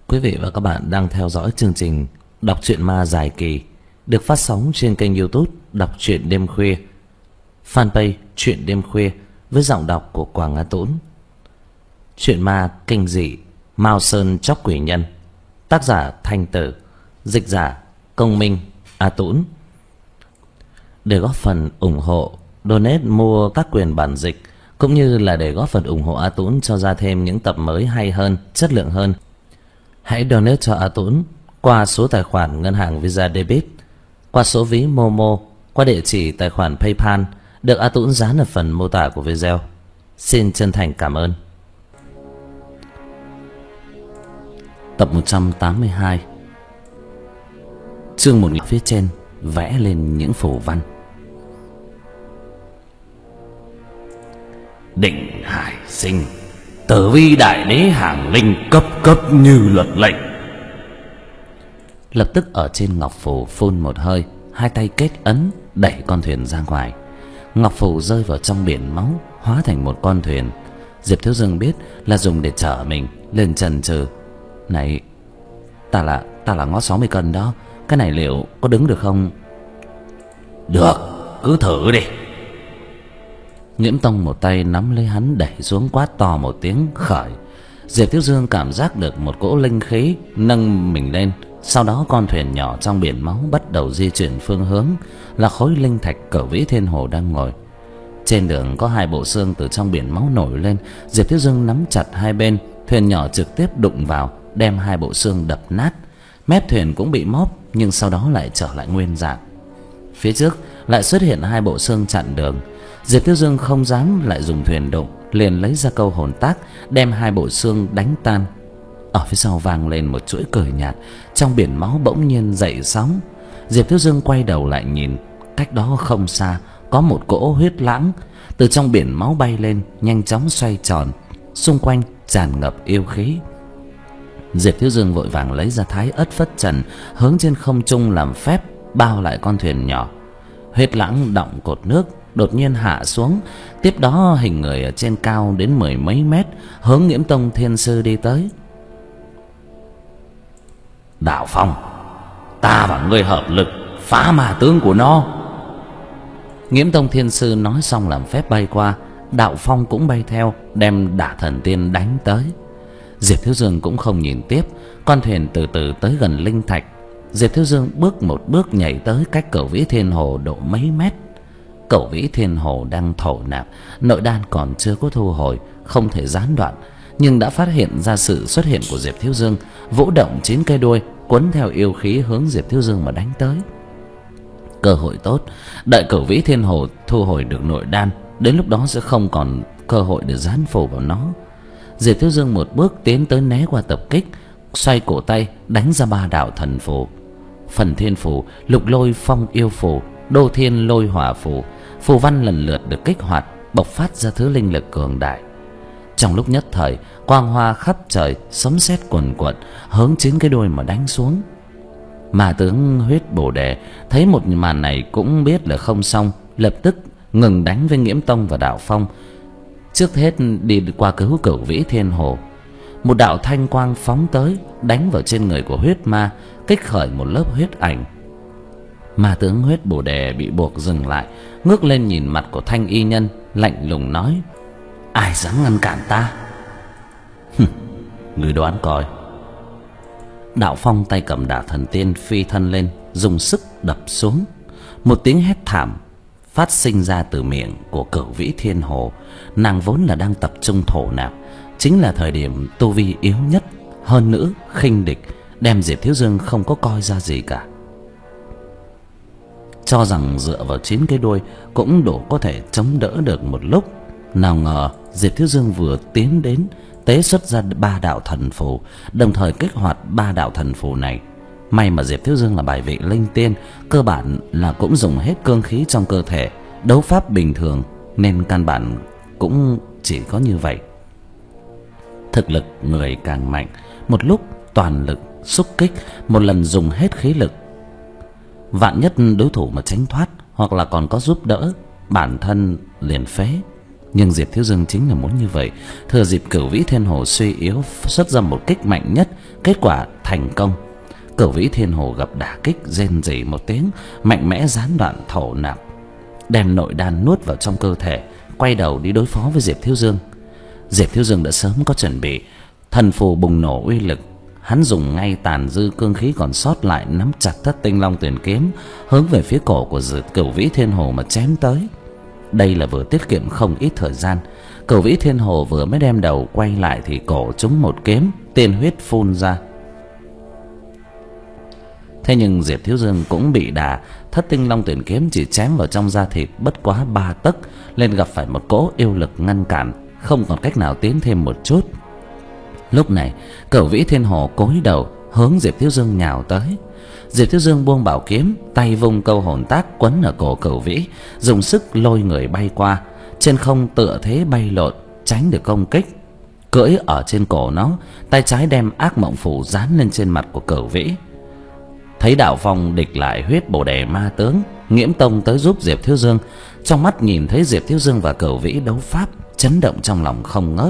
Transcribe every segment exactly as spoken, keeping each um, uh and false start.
Quý vị và các bạn đang theo dõi chương trình Đọc truyện ma dài kỳ được phát sóng trên kênh YouTube Đọc truyện đêm khuya, fanpage Truyện đêm khuya với giọng đọc của Quảng Á Tũng. Truyện ma kinh dị Mao Sơn Chóc Quỷ Nhân, tác giả Thanh Tử, dịch giả Công Minh, A Tũng. Để góp phần ủng hộ, donate mua các quyền bản dịch cũng như là để góp phần ủng hộ A Tũng cho ra thêm những tập mới hay hơn, chất lượng hơn, hãy donate cho A Tũng qua số tài khoản ngân hàng Visa Debit, qua số ví Momo, qua địa chỉ tài khoản PayPal được A Tũng dán ở phần mô tả của video. Xin chân thành cảm ơn. Tập một trăm tám mươi hai. Chương một. Phía trên vẽ lên những phù văn. Định hải sinh, tử vi đại đế hàng linh, cấp cấp như luật lệnh. Lập tức ở trên ngọc phù phun một hơi, hai tay kết ấn đẩy con thuyền ra ngoài. Ngọc phù rơi vào trong biển máu, hóa thành một con thuyền. Diệp Thiếu Dương biết là dùng để chở mình lên trần trừ. Này, ta là ta là ngót sáu mươi cân đó, cái này liệu có đứng được không? Được, cứ thử đi. Nghiễm Tông một tay nắm lấy hắn đẩy xuống, quát to một tiếng khởi. Diệp Thiếu Dương cảm giác được một cỗ linh khí nâng mình lên. Sau đó con thuyền nhỏ trong biển máu bắt đầu di chuyển phương hướng là khối linh thạch Cửu Vĩ Thiên Hồ đang ngồi. Trên đường có hai bộ xương từ trong biển máu nổi lên. Diệp Thiếu Dương nắm chặt hai bên, thuyền nhỏ trực tiếp đụng vào, đem hai bộ xương đập nát. Mép thuyền cũng bị móp, nhưng sau đó lại trở lại nguyên dạng. Phía trước lại xuất hiện hai bộ xương chặn đường. Diệp Thiếu Dương không dám lại dùng thuyền đụng, liền lấy ra câu hồn tác, đem hai bộ xương đánh tan. Ở phía sau vang lên một chuỗi cười nhạt, trong biển máu bỗng nhiên dậy sóng. Diệp Thiếu Dương quay đầu lại nhìn, cách đó không xa có một cỗ huyết lãng từ trong biển máu bay lên, nhanh chóng xoay tròn, xung quanh tràn ngập yêu khí. Diệp Thiếu Dương vội vàng lấy ra Thái Ất Phất Trần, hướng trên không trung làm phép bao lại con thuyền nhỏ. Huyết lãng đọng cột nước đột nhiên hạ xuống, tiếp đó hình người ở trên cao đến mười mấy mét, hướng Nghiễm Tông Thiên Sư đi tới. Đạo Phong, ta và ngươi hợp lực phá ma tướng của nó. Nghiễm Tông Thiên Sư nói xong làm phép bay qua, Đạo Phong cũng bay theo, đem Đả Thần Tiên đánh tới. Diệp Thiếu Dương cũng không nhìn tiếp, con thuyền từ từ tới gần linh thạch. Diệp Thiếu Dương bước một bước nhảy tới cách Cửu Vĩ Thiên Hồ độ mấy mét. Cửu Vĩ Thiên Hồ đang thổ nạp, nội đan còn chưa có thu hồi, không thể gián đoạn, nhưng đã phát hiện ra sự xuất hiện của Diệp Thiếu Dương, vũ động chín cây đuôi quấn theo yêu khí hướng Diệp Thiếu Dương mà đánh tới. Cơ hội tốt, đợi Cửu Vĩ Thiên Hồ thu hồi được nội đan, đến lúc đó sẽ không còn cơ hội để dán phù vào nó. Diệp Thiếu Dương một bước tiến tới né qua tập kích, xoay cổ tay đánh ra ba đạo thần phù: Phần Thiên Phù, Lục Lôi Phong Yêu Phù, Đô Thiên Lôi Hỏa Phù. Phù văn lần lượt được kích hoạt, bộc phát ra thứ linh lực cường đại. Trong lúc nhất thời, quang hoa khắp trời, sấm sét quần quật, hướng chín cái đuôi mà đánh xuống. Ma tướng Huyết Bồ Đề thấy một màn này cũng biết là không xong, lập tức ngừng đánh với Nghiễm Tông và Đạo Phong, trước hết đi qua cứu Cửu Vĩ Thiên Hồ. Một đạo thanh quang phóng tới, đánh vào trên người của huyết ma, kích khởi một lớp huyết ảnh. Ma tướng Huyết Bồ Đề bị buộc dừng lại, ngước lên nhìn mặt của Thanh Y Nhân, lạnh lùng nói: Ai dám ngăn cản ta? Người đoán coi. Đạo Phong tay cầm Đả Thần Tiên phi thân lên, dùng sức đập xuống. Một tiếng hét thảm phát sinh ra từ miệng của Cửu Vĩ Thiên Hồ. Nàng vốn là đang tập trung thổ nạp, chính là thời điểm tu vi yếu nhất, hơn nữa khinh địch, đem Diệp Thiếu Dương không có coi ra gì cả. Cho rằng dựa vào chín cái đuôi cũng đủ có thể chống đỡ được một lúc, nào ngờ Diệp Thiếu Dương vừa tiến đến, tế xuất ra ba đạo thần phù, đồng thời kích hoạt ba đạo thần phù này. May mà Diệp Thiếu Dương là bài vị linh tiên, cơ bản là cũng dùng hết cương khí trong cơ thể, đấu pháp bình thường nên căn bản cũng chỉ có như vậy. Thực lực người càng mạnh, một lúc toàn lực xúc kích, một lần dùng hết khí lực. Vạn nhất đối thủ mà tránh thoát hoặc là còn có giúp đỡ, bản thân liền phế. Nhưng Diệp Thiếu Dương chính là muốn như vậy, thừa dịp Cửu Vĩ Thiên Hồ suy yếu xuất ra một kích mạnh nhất, kết quả thành công. Cửu Vĩ Thiên Hồ gặp đả kích rên rỉ một tiếng, mạnh mẽ gián đoạn thổ nạp, đem nội đan nuốt vào trong cơ thể, quay đầu đi đối phó với Diệp Thiếu Dương. Diệp Thiếu Dương đã sớm có chuẩn bị, thần phù bùng nổ uy lực, hắn dùng ngay tàn dư cương khí còn sót lại, nắm chặt Thất Tinh Long Tuyển kiếm, hướng về phía cổ của Cửu Vĩ Thiên Hồ mà chém tới. Đây là vừa tiết kiệm không ít thời gian. Cửu Vĩ Thiên Hồ vừa mới đem đầu quay lại thì cổ trúng một kiếm, tiên huyết phun ra. Thế nhưng Diệp Thiếu Dương cũng bị đả, Thất Tinh Long Tuyển kiếm chỉ chém vào trong da thịt bất quá ba tấc, nên gặp phải một cỗ yêu lực ngăn cản, không còn cách nào tiến thêm một chút. Lúc này Cửu Vĩ Thiên Hồ cúi đầu hướng Diệp Thiếu Dương nhào tới. Diệp Thiếu Dương buông bảo kiếm, tay vung câu hồn tác quấn ở cổ Cửu Vĩ, dùng sức lôi người bay qua, trên không tựa thế bay lộn, tránh được công kích. Cưỡi ở trên cổ nó, tay trái đem ác mộng phủ dán lên trên mặt của Cửu Vĩ. Thấy đạo phong địch lại huyết bồ đề ma tướng, Nghiễm Tông tới giúp Diệp Thiếu Dương, trong mắt nhìn thấy Diệp Thiếu Dương và Cửu Vĩ đấu pháp, chấn động trong lòng không ngớt.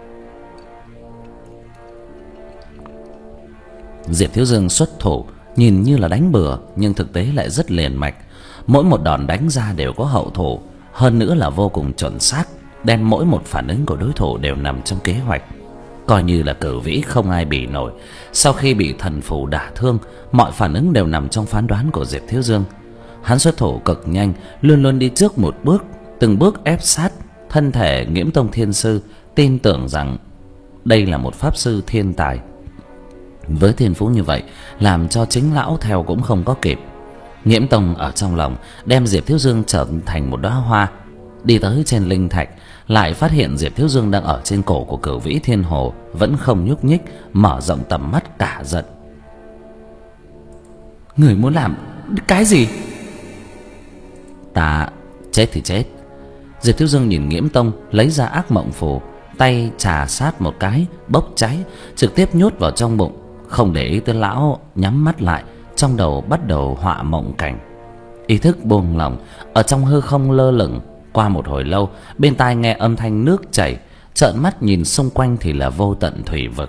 Diệp Thiếu Dương xuất thủ, nhìn như là đánh bừa nhưng thực tế lại rất liền mạch, mỗi một đòn đánh ra đều có hậu thủ, hơn nữa là vô cùng chuẩn xác, đem mỗi một phản ứng của đối thủ đều nằm trong kế hoạch. Coi như là Cửu Vĩ không ai bì nổi, sau khi bị thần phù đả thương, mọi phản ứng đều nằm trong phán đoán của Diệp Thiếu Dương. Hắn xuất thủ cực nhanh, luôn luôn đi trước một bước, từng bước ép sát thân thể Nghiễm Tông Thiên Sư, tin tưởng rằng đây là một pháp sư thiên tài. Với thiên phú như vậy, làm cho chính lão theo cũng không có kịp. Nghiễm Tông ở trong lòng đem Diệp Thiếu Dương trở thành một đóa hoa, đi tới trên linh thạch, lại phát hiện Diệp Thiếu Dương đang ở trên cổ của Cửu Vĩ Thiên Hồ, vẫn không nhúc nhích, mở rộng tầm mắt cả giận. Người muốn làm cái gì? Ta chết thì chết. Diệp Thiếu Dương nhìn Nghiễm Tông lấy ra ác mộng phù, tay trà sát một cái, bốc cháy, trực tiếp nhốt vào trong bụng, không để ý tới lão, nhắm mắt lại, trong đầu bắt đầu họa mộng cảnh. Ý thức buông lỏng, ở trong hư không lơ lửng. Qua một hồi lâu, bên tai nghe âm thanh nước chảy, trợn mắt nhìn xung quanh thì là vô tận thủy vực.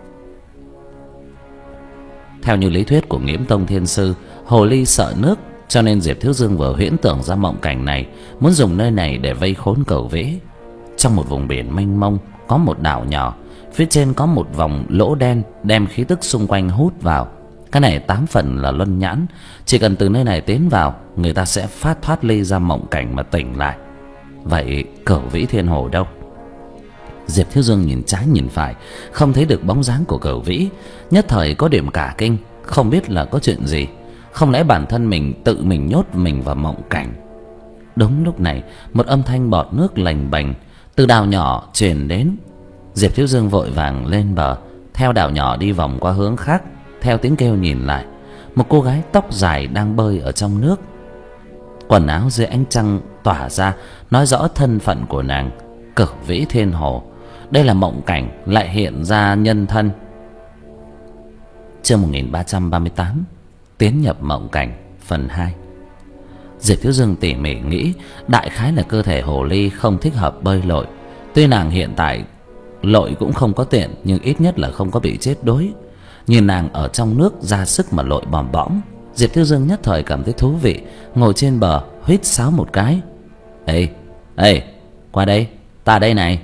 Theo như lý thuyết của Nghiễm Tông Thiên Sư, hồ ly sợ nước, cho nên Diệp Thiếu Dương vừa huyễn tưởng ra mộng cảnh này, muốn dùng nơi này để vây khốn Cửu Vĩ. Trong một vùng biển mênh mông có một đảo nhỏ, phía trên có một vòng lỗ đen đem khí tức xung quanh hút vào. Cái này tám phần là luân nhãn, chỉ cần từ nơi này tiến vào, người ta sẽ phát thoát ly ra mộng cảnh mà tỉnh lại. Vậy Cửu Vĩ Thiên Hồ đâu? Diệp Thiếu Dương nhìn trái nhìn phải, không thấy được bóng dáng của Cửu Vĩ, nhất thời có điểm cả kinh, không biết là có chuyện gì. Không lẽ bản thân mình tự mình nhốt mình vào mộng cảnh? Đúng lúc này, một âm thanh bọt nước lành bành từ đảo nhỏ truyền đến. Diệp Thiếu Dương vội vàng lên bờ, theo đảo nhỏ đi vòng qua hướng khác. Theo tiếng kêu nhìn lại, một cô gái tóc dài đang bơi ở trong nước, quần áo dưới ánh trăng tỏa ra, nói rõ thân phận của nàng, Cửu Vĩ Thiên Hồ. Đây là mộng cảnh lại hiện ra nhân thân. Chương một nghìn ba trăm ba mươi tám, tiến nhập mộng cảnh phần hai. Diệp Thiếu Dương tỉ mỉ nghĩ, đại khái là cơ thể hồ ly không thích hợp bơi lội. Tuy nàng hiện tại lội cũng không có tiện, nhưng ít nhất là không có bị chết đuối. Nhìn nàng ở trong nước ra sức mà lội bòm bõm, Diệp Thiếu Dương nhất thời cảm thấy thú vị, ngồi trên bờ huýt sáo một cái. Ê, ê, qua đây, ta đây này.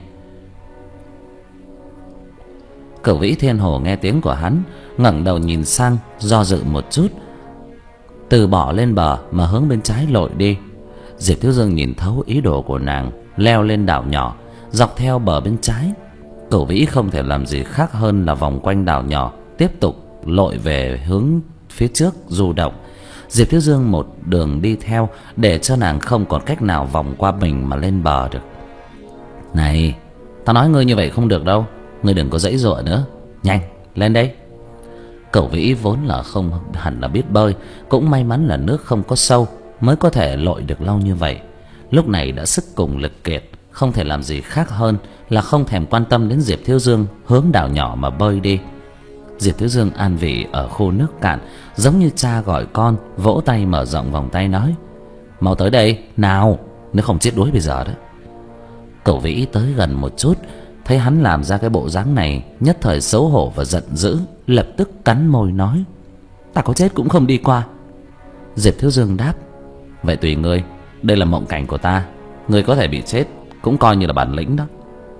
Cửu Vĩ Thiên Hồ nghe tiếng của hắn, ngẩng đầu nhìn sang, do dự một chút, từ bỏ lên bờ mà hướng bên trái lội đi. Diệp Thiếu Dương nhìn thấu ý đồ của nàng, leo lên đảo nhỏ, dọc theo bờ bên trái. Cửu Vĩ không thể làm gì khác hơn là vòng quanh đảo nhỏ, tiếp tục lội về hướng phía trước du động. Diệp Thiếu Dương một đường đi theo, để cho nàng không còn cách nào vòng qua mình mà lên bờ được. Này, tao nói ngươi như vậy không được đâu, ngươi đừng có giãy giụa nữa, nhanh lên đây. Cửu Vĩ vốn là không hẳn là biết bơi, cũng may mắn là nước không có sâu mới có thể lội được lâu như vậy. Lúc này đã sức cùng lực kiệt, không thể làm gì khác hơn là không thèm quan tâm đến Diệp Thiếu Dương, hướng đảo nhỏ mà bơi đi. Diệp Thiếu Dương an vị ở khu nước cạn, giống như cha gọi con, vỗ tay mở rộng vòng tay nói: mau tới đây nào, nếu không chết đuối bây giờ đó. Cẩu Vĩ tới gần một chút, thấy hắn làm ra cái bộ dáng này, nhất thời xấu hổ và giận dữ, lập tức cắn môi nói: "Ta có chết cũng không đi qua." Diệp Thiếu Dương đáp: "Vậy tùy ngươi, đây là mộng cảnh của ta, ngươi có thể bị chết cũng coi như là bản lĩnh đó."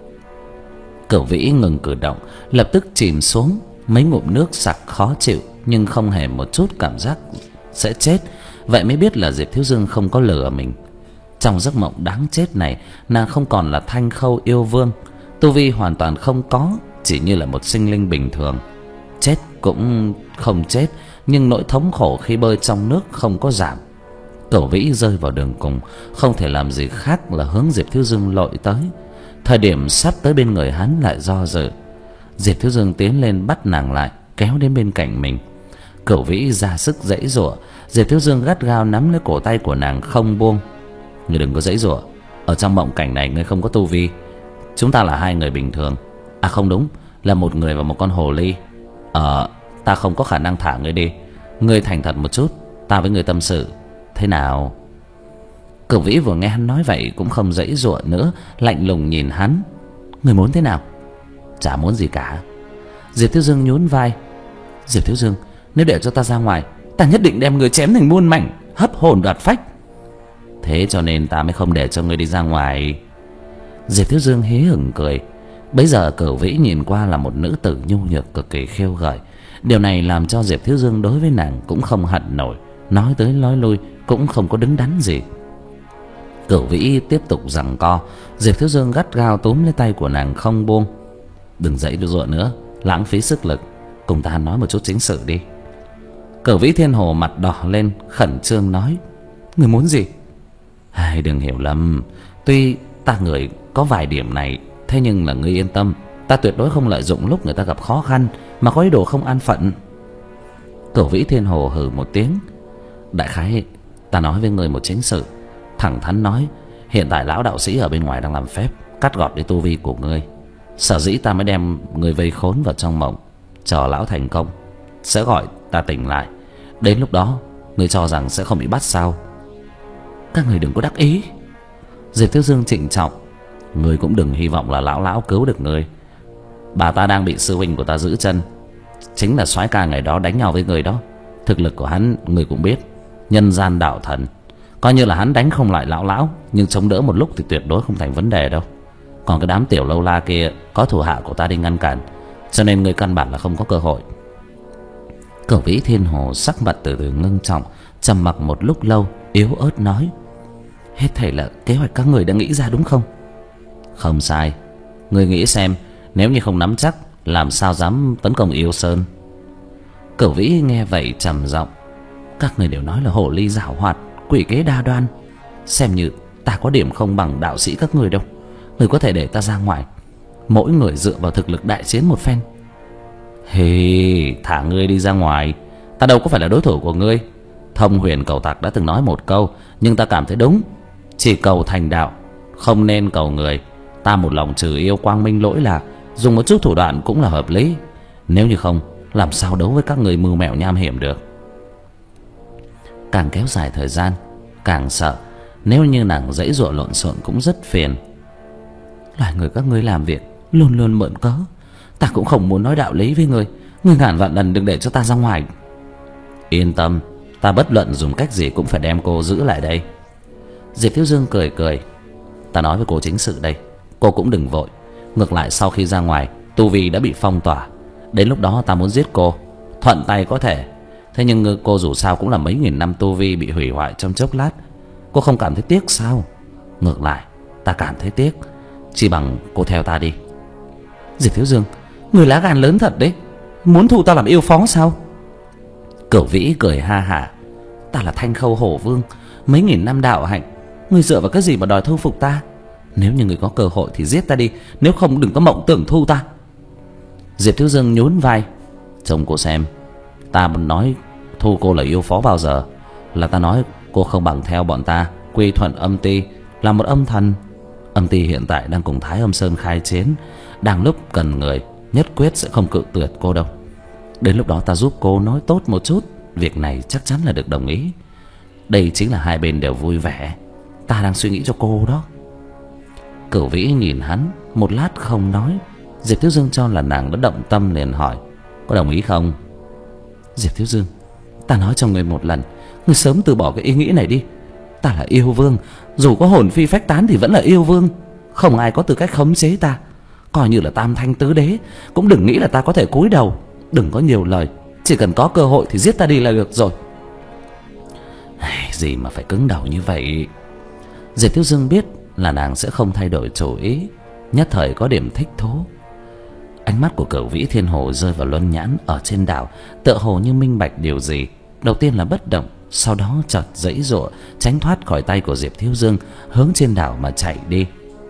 Cẩu Vĩ ngừng cử động, lập tức chìm xuống, mấy ngụm nước sặc khó chịu, nhưng không hề một chút cảm giác sẽ chết. Vậy mới biết là Diệp Thiếu Dương không có lừa mình. Trong giấc mộng đáng chết này, nàng không còn là Thanh Khâu yêu vương, tu vi hoàn toàn không có, chỉ như là một sinh linh bình thường. Chết cũng không chết, nhưng nỗi thống khổ khi bơi trong nước không có giảm. Cẩu Vĩ rơi vào đường cùng, không thể làm gì khác là hướng Diệp Thiếu Dương lội tới. Thời điểm sắp tới bên người hắn lại do dự. Diệp Thiếu Dương tiến lên bắt nàng lại, kéo đến bên cạnh mình. Cẩu Vĩ ra sức giãy giụa, Diệp Thiếu Dương gắt gao nắm lấy cổ tay của nàng không buông. "Ngươi đừng có giãy giụa, ở trong mộng cảnh này ngươi không có tu vi, chúng ta là hai người bình thường. À không đúng, là một người và một con hồ ly. Ờ, ta không có khả năng thả ngươi đi. Ngươi thành thật một chút, ta với ngươi tâm sự, thế nào?" Cẩu Vĩ vừa nghe hắn nói vậy cũng không giãy giụa nữa, lạnh lùng nhìn hắn. "Ngươi muốn thế nào?" "Chả muốn gì cả." Diệp Thiếu Dương nhún vai. "Diệp Thiếu Dương, nếu để cho ta ra ngoài, ta nhất định đem ngươi chém thành muôn mảnh, hấp hồn đoạt phách." "Thế cho nên ta mới không để cho ngươi đi ra ngoài." Diệp Thiếu Dương hí hửng cười. Bấy giờ Cẩu Vĩ nhìn qua là một nữ tử nhu nhược cực kỳ khiêu gợi. Điều này làm cho Diệp Thiếu Dương đối với nàng cũng không hận nổi, nói tới nói lui cũng không có đứng đắn gì. Cẩu Vĩ tiếp tục giằng co, Diệp Thiếu Dương gắt gao túm lấy tay của nàng không buông. "Đừng dãy dụa nữa, lãng phí sức lực, cùng ta nói một chút chính sự đi." Cẩu Vĩ Thiên Hồ mặt đỏ lên, khẩn trương nói: "Người muốn gì?" "Hai, đừng hiểu lầm, tuy ta người có vài điểm này, thế nhưng là ngươi yên tâm, ta tuyệt đối không lợi dụng lúc người ta gặp khó khăn mà có ý đồ không an phận." Cẩu Vĩ Thiên Hồ hừ một tiếng: "Đại khái ta nói với ngươi một chính sự, thẳng thắn nói, hiện tại lão đạo sĩ ở bên ngoài đang làm phép cắt gọt đi tu vi của ngươi. Sở dĩ ta mới đem ngươi vây khốn vào trong mộng, chờ lão thành công sẽ gọi ta tỉnh lại. Đến lúc đó ngươi cho rằng sẽ không bị bắt sao?" "Các người đừng có đắc ý." Diệp Thiếu Dương trịnh trọng: "Ngươi cũng đừng hy vọng là lão lão cứu được ngươi. Bà ta đang bị sư huynh của ta giữ chân, chính là soái ca ngày đó đánh nhau với người đó. Thực lực của hắn ngươi cũng biết, nhân gian đạo thần. Coi như là hắn đánh không lại lão lão, nhưng chống đỡ một lúc thì tuyệt đối không thành vấn đề đâu. Còn cái đám tiểu lâu la kia có thủ hạ của ta đi ngăn cản, cho nên ngươi căn bản là không có cơ hội." Cẩu Vĩ Thiên Hồ sắc mặt từ từ ngưng trọng, trầm mặc một lúc lâu, yếu ớt nói: "Hết thảy là kế hoạch các người đã nghĩ ra đúng không?" "Không sai. Ngươi nghĩ xem, nếu như không nắm chắc, làm sao dám tấn công Yêu Sơn?" Cẩu Vĩ nghe vậy trầm giọng: "Các người đều nói là hồ ly giảo hoạt, quỷ kế đa đoan, xem như ta có điểm không bằng đạo sĩ các người đâu. Người có thể để ta ra ngoài, mỗi người dựa vào thực lực đại chiến một phen." "Hì, thả ngươi đi ra ngoài, ta đâu có phải là đối thủ của ngươi. Thông Huyền Cầu Tặc đã từng nói một câu, nhưng ta cảm thấy đúng, chỉ cầu thành đạo, không nên cầu người. Ta một lòng trừ yêu quang minh lỗi lạc, dùng một chút thủ đoạn cũng là hợp lý. Nếu như không, làm sao đấu với các người mưu mẹo nham hiểm được." Càng kéo dài thời gian, càng sợ, nếu như nàng giãy giụa lộn xộn cũng rất phiền. "Loài người các ngươi làm việc luôn luôn mượn cớ, ta cũng không muốn nói đạo lý với ngươi. Ngươi ngàn vạn lần đừng để cho ta ra ngoài." "Yên tâm, ta bất luận dùng cách gì cũng phải đem cô giữ lại đây." Diệp Thiếu Dương cười cười: "Ta nói với cô chính sự đây, cô cũng đừng vội. Ngược lại sau khi ra ngoài, tu vi đã bị phong tỏa. Đến lúc đó ta muốn giết cô, thuận tay có thể. Thế nhưng cô dù sao cũng là mấy nghìn năm tu vi bị hủy hoại trong chốc lát. Cô không cảm thấy tiếc sao? Ngược lại, ta cảm thấy tiếc. Chỉ bằng cô theo ta đi." "Diệp Thiếu Dương, người lá gan lớn thật đấy, muốn thu ta làm yêu phó sao?" Cẩu Vĩ cười ha hả: "Ta là Thanh Khâu Hổ Vương, mấy nghìn năm đạo hạnh, ngươi dựa vào cái gì mà đòi thu phục ta? Nếu như ngươi có cơ hội thì giết ta đi, nếu không đừng có mộng tưởng thu ta." Diệp Thiếu Dương nhún vai: "Chồng cô xem, ta muốn nói thu cô là yêu phó bao giờ? Là ta nói cô không bằng theo bọn ta quy thuận âm ty, là một âm thần. Âm ty hiện tại đang cùng Thái Âm Sơn khai chiến, đang lúc cần người, nhất quyết sẽ không cự tuyệt cô đâu. Đến lúc đó ta giúp cô nói tốt một chút, việc này chắc chắn là được đồng ý. Đây chính là hai bên đều vui vẻ. Ta đang suy nghĩ cho cô đó." Cửu Vĩ nhìn hắn một lát không nói. Diệp Thiếu Dương cho là nàng đã động tâm liền hỏi: có đồng ý không? Diệp Thiếu Dương, ta nói cho ngươi một lần, ngươi sớm từ bỏ cái ý nghĩ này đi. Ta là yêu vương, dù có hồn phi phách tán thì vẫn là yêu vương, không ai có tư cách khống chế ta. Coi như là tam thanh tứ đế cũng đừng nghĩ là ta có thể cúi đầu. Đừng có nhiều lời, chỉ cần có cơ hội thì giết ta đi là được rồi. Gì mà phải cứng đầu như vậy? Diệp Thiếu Dương biết là nàng sẽ không thay đổi chủ ý, nhất thời có điểm thích thú. Ánh mắt của Cửu Vĩ Thiên Hồ rơi vào luân nhãn ở trên đảo, tựa hồ như minh bạch điều gì. Đầu tiên là bất động, sau đó chợt giãy giụa tránh thoát khỏi tay của Diệp Thiếu Dương, hướng trên đảo mà chạy đi.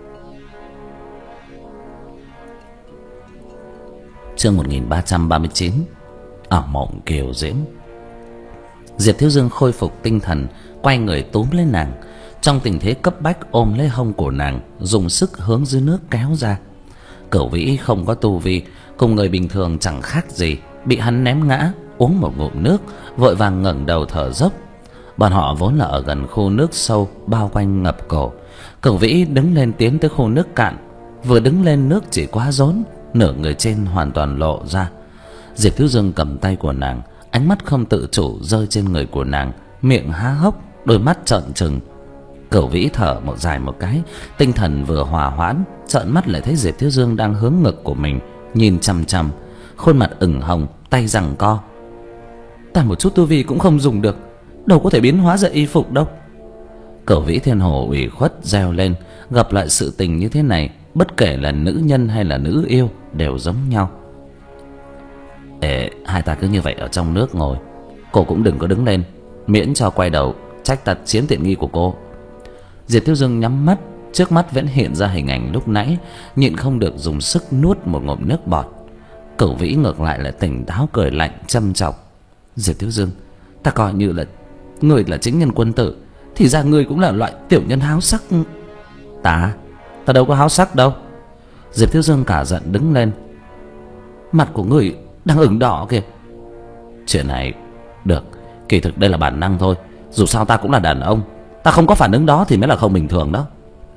Chương một nghìn ba trăm ba mươi chín. Ở mộng kiều diễm. Diệp Thiếu Dương khôi phục tinh thần, quay người túm lấy nàng, trong tình thế cấp bách ôm lấy hông của nàng, dùng sức hướng dưới nước kéo ra. Cửu Vĩ không có tu vi, cùng người bình thường chẳng khác gì, bị hắn ném ngã, uống một ngụm nước, vội vàng ngẩng đầu thở dốc. Bọn họ vốn là ở gần khu nước sâu bao quanh ngập cổ. Cửu Vĩ đứng lên tiến tới khu nước cạn, vừa đứng lên nước chỉ quá rốn, nửa người trên hoàn toàn lộ ra. Diệp Thiếu Dương cầm tay của nàng, ánh mắt không tự chủ rơi trên người của nàng, miệng há hốc, đôi mắt trợn trừng. Cửu Vĩ thở một dài một cái, tinh thần vừa hòa hoãn, trợn mắt lại thấy Diệp Thiếu Dương đang hướng ngực của mình nhìn chằm chằm, khuôn mặt ửng hồng, tay giằng co. Ta một chút tu vi cũng không dùng được, đâu có thể biến hóa ra y phục đâu. Cửu Vĩ Thiên Hồ ủy khuất reo lên, gặp lại sự tình như thế này, bất kể là nữ nhân hay là nữ yêu đều giống nhau. Ê, hai ta cứ như vậy ở trong nước ngồi, cô cũng đừng có đứng lên, miễn cho quay đầu trách ta chiếm tiện nghi của cô. Diệp Thiếu Dương nhắm mắt, trước mắt vẫn hiện ra hình ảnh lúc nãy, nhịn không được dùng sức nuốt một ngụm nước bọt. Cửu Vĩ ngược lại lại tỉnh táo cười lạnh châm chọc: Diệp Thiếu Dương, ta coi như là người là chính nhân quân tử, thì ra ngươi cũng là loại tiểu nhân háo sắc. Ta, ta đâu có háo sắc đâu. Diệp Thiếu Dương cả giận đứng lên, mặt của ngươi đang ửng đỏ kìa. Chuyện này được, kỳ thực đây là bản năng thôi, dù sao ta cũng là đàn ông, ta không có phản ứng đó thì mới là không bình thường đó.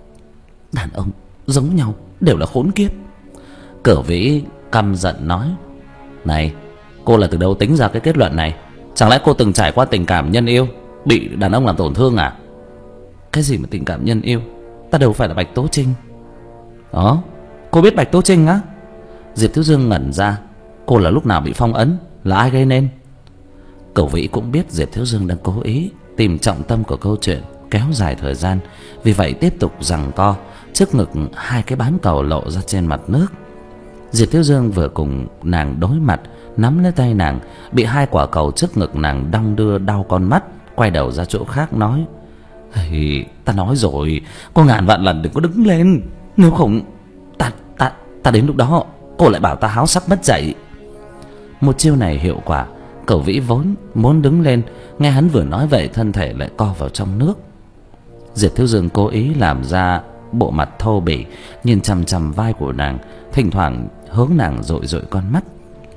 Đàn ông giống nhau đều là khốn kiếp. Cửu Vĩ căm giận nói: Này, cô là từ đâu tính ra cái kết luận này? Chẳng lẽ cô từng trải qua tình cảm nhân yêu, bị đàn ông làm tổn thương à? Cái gì mà tình cảm nhân yêu, ta đâu phải là Bạch Tố Trinh. Đó, cô biết Bạch Tố Trinh á? Diệp Thiếu Dương ngẩn ra, cô là lúc nào bị phong ấn, là ai gây nên? Cửu Vĩ cũng biết Diệp Thiếu Dương đang cố ý tìm trọng tâm của câu chuyện, kéo dài thời gian, vì vậy tiếp tục giằng co. Trước ngực hai cái bán cầu lộ ra trên mặt nước. Diệp Thiếu Dương vừa cùng nàng đối mặt, nắm lấy tay nàng, bị hai quả cầu trước ngực nàng đong đưa đau con mắt, quay đầu ra chỗ khác nói: Hey, ta nói rồi, cô ngàn vạn lần đừng có đứng lên, nếu không ta ta ta đến lúc đó cô lại bảo ta háo sắc mất dạy. Một chiêu này hiệu quả, Cửu Vĩ vốn muốn đứng lên, nghe hắn vừa nói vậy thân thể lại co vào trong nước. Diệp Thiếu Dương cố ý làm ra bộ mặt thô bỉ, nhìn chằm chằm vai của nàng, thỉnh thoảng hướng nàng dội dội con mắt.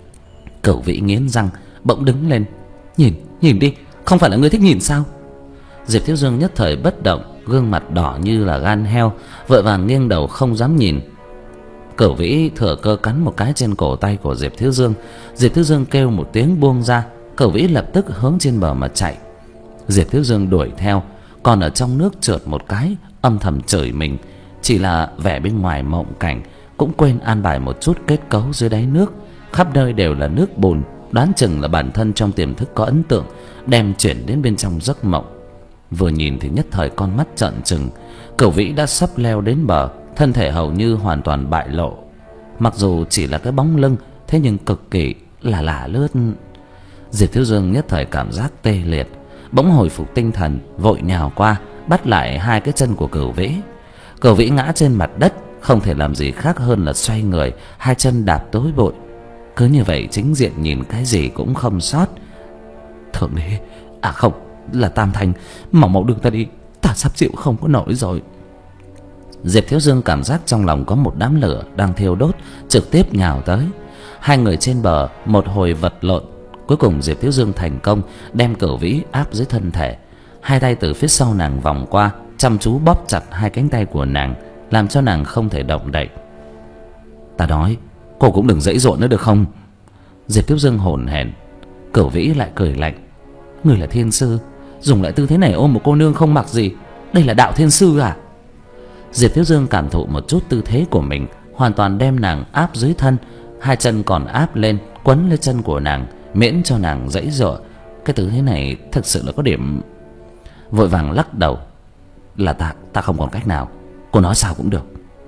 Cửu Vĩ nghiến răng, bỗng đứng lên: Nhìn, nhìn đi, không phải là ngươi thích nhìn sao? Diệp Thiếu Dương nhất thời bất động, gương mặt đỏ như là gan heo, vội vàng nghiêng đầu không dám nhìn. Cửu Vĩ thừa cơ cắn một cái trên cổ tay của Diệp Thiếu Dương. Diệp Thiếu Dương kêu một tiếng buông ra, Cửu Vĩ lập tức hướng trên bờ mà chạy. Diệp Thiếu Dương đuổi theo, còn ở trong nước trượt một cái, âm thầm chửi mình. Chỉ là vẻ bên ngoài mộng cảnh, cũng quên an bài một chút kết cấu dưới đáy nước. Khắp nơi đều là nước bùn, đoán chừng là bản thân trong tiềm thức có ấn tượng, đem chuyển đến bên trong giấc mộng. Vừa nhìn thì nhất thời con mắt trợn trừng. Cửu Vĩ đã sắp leo đến bờ, thân thể hầu như hoàn toàn bại lộ. Mặc dù chỉ là cái bóng lưng, thế nhưng cực kỳ là lả lướt. Diệp Thiếu Dương nhất thời cảm giác tê liệt, bỗng hồi phục tinh thần, vội nhào qua bắt lại hai cái chân của Cửu Vĩ. Cửu Vĩ ngã trên mặt đất, không thể làm gì khác hơn là xoay người, hai chân đạp tối bội. Cứ như vậy chính diện nhìn cái gì cũng không sót. Thượng đế, à không, là Tam Thanh, mau mau đưa ta đi, ta sắp chịu không có nổi rồi. Diệp Thiếu Dương cảm giác trong lòng có một đám lửa đang thiêu đốt, trực tiếp nhào tới. Hai người trên bờ một hồi vật lộn, cuối cùng Diệp Thiếu Dương thành công đem Cửu Vĩ áp dưới thân thể. Hai tay từ phía sau nàng vòng qua, chăm chú bóp chặt hai cánh tay của nàng, làm cho nàng không thể động đậy. Ta nói cô cũng đừng dãy dụa nữa được không? Diệp Thiếu Dương hổn hển. Cửu Vĩ lại cười lạnh. Người là thiên sư, dùng lại tư thế này ôm một cô nương không mặc gì, đây là đạo thiên sư à? Diệp Thiếu Dương cảm thụ một chút tư thế của mình, hoàn toàn đem nàng áp dưới thân, hai chân còn áp lên quấn lên chân của nàng, miễn cho nàng dãy dụa. Cái tư thế này thực sự là có điểm. Vội vàng lắc đầu. Là ta, ta không còn cách nào. Cô nói sao cũng được.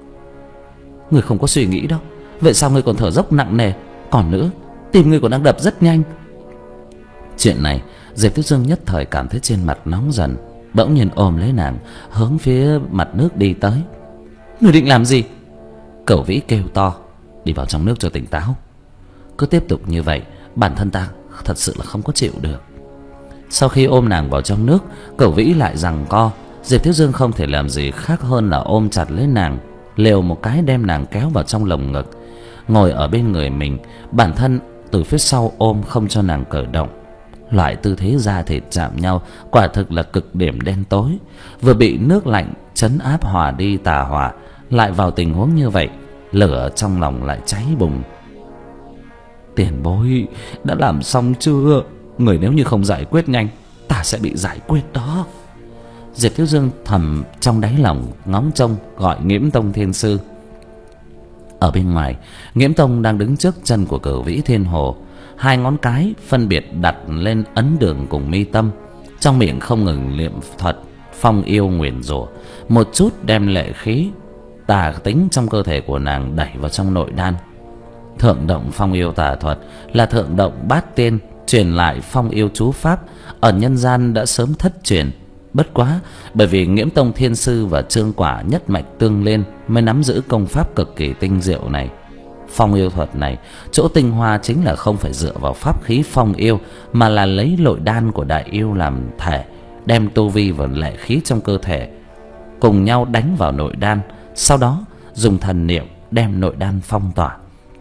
Người không có suy nghĩ đâu. Vậy sao người còn thở dốc nặng nề? Còn nữa, tim người còn đang đập rất nhanh. Chuyện này Diệp Thiếu Dương nhất thời cảm thấy trên mặt nóng dần, bỗng nhiên ôm lấy nàng, hướng phía mặt nước đi tới. Người định làm gì? Cẩu Vĩ kêu to. Đi vào trong nước cho tỉnh táo. Cứ tiếp tục như vậy, bản thân ta thật sự là không có chịu được. Sau khi ôm nàng vào trong nước, Cẩu Vĩ lại giằng co. Diệp Thiếu Dương không thể làm gì khác hơn là ôm chặt lấy nàng, lều một cái đem nàng kéo vào trong lồng ngực, ngồi ở bên người mình, bản thân từ phía sau ôm không cho nàng cử động. Loại tư thế da thịt chạm nhau quả thực là cực điểm đen tối. Vừa bị nước lạnh trấn áp hòa đi tà hỏa, lại vào tình huống như vậy, lửa trong lòng lại cháy bùng. Tiền bối đã làm xong chưa? Người nếu như không giải quyết nhanh, ta sẽ bị giải quyết đó. Diệp Thiếu Dương thầm trong đáy lòng ngóng trông gọi Nghiễm Tông Thiên Sư. Ở bên ngoài, Nghiễm Tông đang đứng trước chân của Cửu Vĩ Thiên Hồ, hai ngón cái phân biệt đặt lên ấn đường cùng mi tâm, trong miệng không ngừng niệm thuật phong yêu nguyền rủa, một chút đem lệ khí tà tính trong cơ thể của nàng đẩy vào trong nội đan. Thượng động phong yêu tà thuật là thượng động bát tiên truyền lại phong yêu chú pháp, ở nhân gian đã sớm thất truyền. Bất quá bởi vì Nghiễm Tông Thiên Sư và Trương Quả nhất mạch tương liên mới nắm giữ công pháp cực kỳ tinh diệu này. Phong yêu thuật này, chỗ tinh hoa chính là không phải dựa vào pháp khí phong yêu, mà là lấy nội đan của đại yêu làm thể, đem tu vi và lệ khí trong cơ thể cùng nhau đánh vào nội đan, sau đó dùng thần niệm đem nội đan phong tỏa.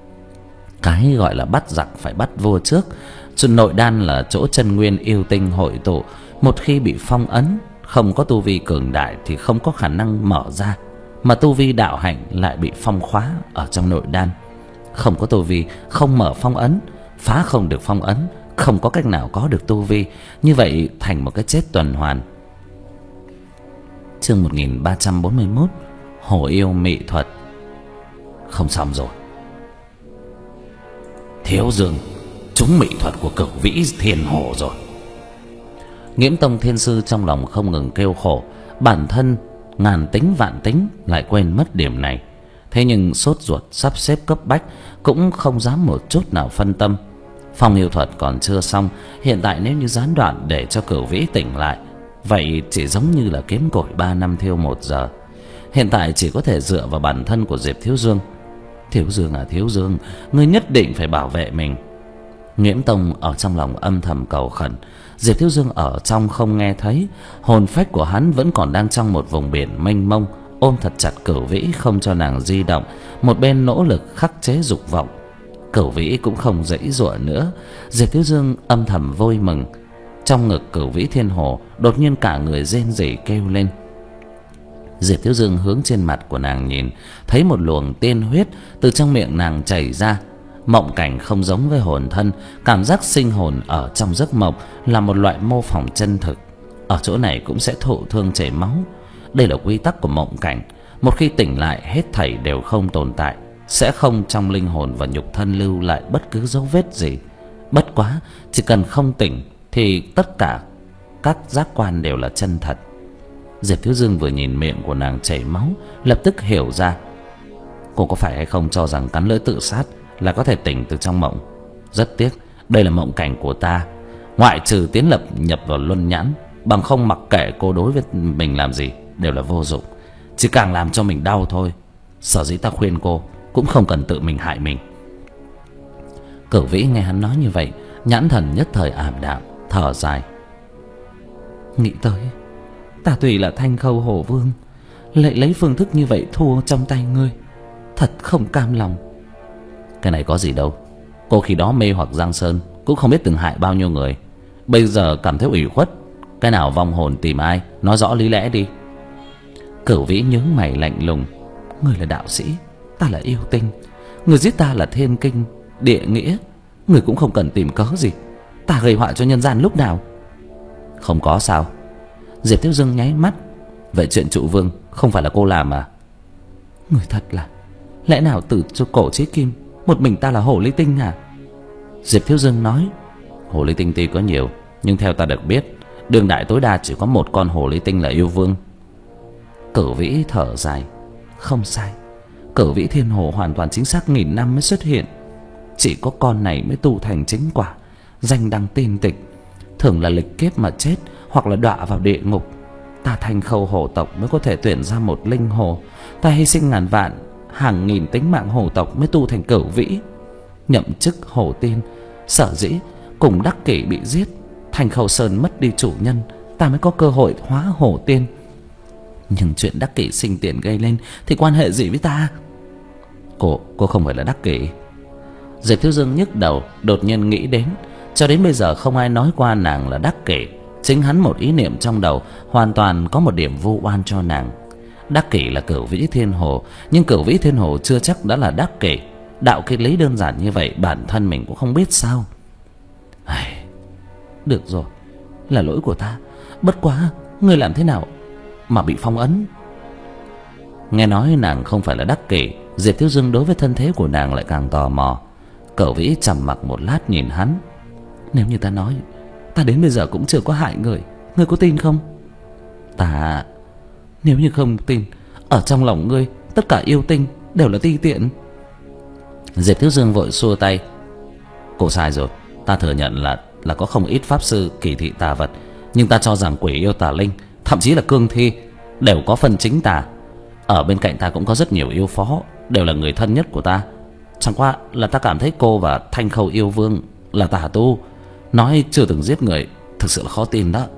Cái gọi là bắt giặc phải bắt vua trước. Nội đan là chỗ chân nguyên yêu tinh hội tụ, một khi bị phong ấn, không có tu vi cường đại thì không có khả năng mở ra, mà tu vi đạo hạnh lại bị phong khóa ở trong nội đan. Không có tu vi, không mở phong ấn, phá không được phong ấn, không có cách nào có được tu vi, như vậy thành một cái chết tuần hoàn. Chương một nghìn ba trăm bốn mươi mốt, Hổ yêu mị thuật. Không xong rồi. Thiếu Dương trúng mị thuật của Cửu Vĩ Thiên Hồ rồi. Nghiễm Tông Thiên Sư trong lòng không ngừng kêu khổ, bản thân ngàn tính vạn tính lại quên mất điểm này. Thế nhưng sốt ruột sắp xếp cấp bách, cũng không dám một chút nào phân tâm. Phong yêu thuật còn chưa xong, hiện tại nếu như gián đoạn để cho Cửu Vĩ tỉnh lại, vậy chỉ giống như là kiếm củi ba năm thiêu một giờ. Hiện tại chỉ có thể dựa vào bản thân của Diệp Thiếu Dương. Thiếu Dương à Thiếu Dương, ngươi nhất định phải bảo vệ mình. Nghiễm Tông ở trong lòng âm thầm cầu khẩn. Diệp Thiếu Dương ở trong không nghe thấy, hồn phách của hắn vẫn còn đang trong một vùng biển mênh mông, ôm thật chặt Cửu Vĩ không cho nàng di động, một bên nỗ lực khắc chế dục vọng. Cửu Vĩ cũng không dãy dụa nữa. Diệp Thiếu Dương âm thầm vui mừng. Trong ngực Cửu Vĩ Thiên Hồ đột nhiên cả người rên rỉ kêu lên. Diệp Thiếu Dương hướng trên mặt của nàng nhìn, thấy một luồng tiên huyết từ trong miệng nàng chảy ra. Mộng cảnh không giống với hồn thân, cảm giác sinh hồn ở trong giấc mộng là một loại mô phỏng chân thực. Ở chỗ này cũng sẽ thụ thương chảy máu. Đây là quy tắc của mộng cảnh. Một khi tỉnh lại, hết thảy đều không tồn tại, sẽ không trong linh hồn và nhục thân lưu lại bất cứ dấu vết gì. Bất quá chỉ cần không tỉnh thì tất cả các giác quan đều là chân thật. Diệp Thiếu Dương vừa nhìn miệng của nàng chảy máu, lập tức hiểu ra. Cô có phải hay không cho rằng cắn lưỡi tự sát là có thể tỉnh từ trong mộng? Rất tiếc, đây là mộng cảnh của ta. Ngoại trừ Tiến Lập nhập vào luân nhãn, bằng không mặc kệ cô đối với mình làm gì đều là vô dụng, chỉ càng làm cho mình đau thôi. Sở dĩ ta khuyên cô cũng không cần tự mình hại mình. Cửu Vĩ nghe hắn nói như vậy, nhãn thần nhất thời ảm đạm, thở dài. Nghĩ tới ta tuy là Thanh Khâu Hổ Vương, lại lấy phương thức như vậy thua trong tay ngươi, thật không cam lòng. Cái này có gì đâu, cô khi đó mê hoặc Giang Sơn cũng không biết từng hại bao nhiêu người, bây giờ cảm thấy ủy khuất, cái nào vong hồn tìm ai, nói rõ lý lẽ đi. Cửu Vĩ nhướng mày lạnh lùng. Người là đạo sĩ, ta là yêu tinh. Người giết ta là thiên kinh địa nghĩa. Người cũng không cần tìm cớ gì. Ta gây họa cho nhân gian lúc nào? Không có sao? Diệp Thiếu Dương nháy mắt. Vậy chuyện trụ vương không phải là cô làm à? Người thật là, lẽ nào từ cho cổ chí kim một mình ta là hồ ly tinh à? Diệp Thiếu Dương nói. Hồ ly tinh tuy có nhiều, nhưng theo ta được biết, đương đại tối đa chỉ có một con hồ ly tinh là yêu vương. Cửu Vĩ thở dài. Không sai, Cửu Vĩ Thiên Hồ hoàn toàn chính xác nghìn năm mới xuất hiện. Chỉ có con này mới tu thành chính quả, danh đăng tiên tịch. Thường là lịch kiếp mà chết, hoặc là đọa vào địa ngục. Ta Thanh Khâu hồ tộc mới có thể tuyển ra một linh hồ. Ta hy sinh ngàn vạn, hàng nghìn tính mạng hồ tộc mới tu thành Cửu Vĩ. Nhậm chức hồ tiên, sở dĩ cùng Đắc Kỷ bị giết, Thanh Khâu Sơn mất đi chủ nhân, ta mới có cơ hội hóa hồ tiên. Nhưng chuyện Đắc Kỷ sinh tiền gây lên thì quan hệ gì với ta? Cô, cô không phải là Đắc Kỷ. Diệp Thiếu Dương nhức đầu, đột nhiên nghĩ đến, cho đến bây giờ không ai nói qua nàng là Đắc Kỷ. Chính hắn một ý niệm trong đầu hoàn toàn có một điểm vu oan cho nàng. Đắc Kỷ là Cửu Vĩ Thiên Hồ, nhưng Cửu Vĩ Thiên Hồ chưa chắc đã là Đắc Kỷ. Đạo cái lý đơn giản như vậy bản thân mình cũng không biết sao. Ai... Được rồi, là lỗi của ta. Bất quá, ngươi làm thế nào mà bị phong ấn? Nghe nói nàng không phải là Đắc Kỷ, Diệp Thiếu Dương đối với thân thế của nàng lại càng tò mò. Cửu Vĩ trầm mặc một lát nhìn hắn. Nếu như ta nói, ta đến bây giờ cũng chưa có hại người, ngươi có tin không? Ta... Nếu như không tin, ở trong lòng ngươi tất cả yêu tinh đều là ti tiện. Diệp Thiếu Dương vội xua tay. Cô sai rồi, ta thừa nhận là là có không ít pháp sư kỳ thị tà vật, nhưng ta cho rằng quỷ yêu tà linh, thậm chí là cương thi, đều có phần chính tà. Ở bên cạnh ta cũng có rất nhiều yêu phó, đều là người thân nhất của ta. Chẳng qua là ta cảm thấy cô và Thanh Khâu yêu vương là tà tu, nói chưa từng giết người, thực sự là khó tin đó.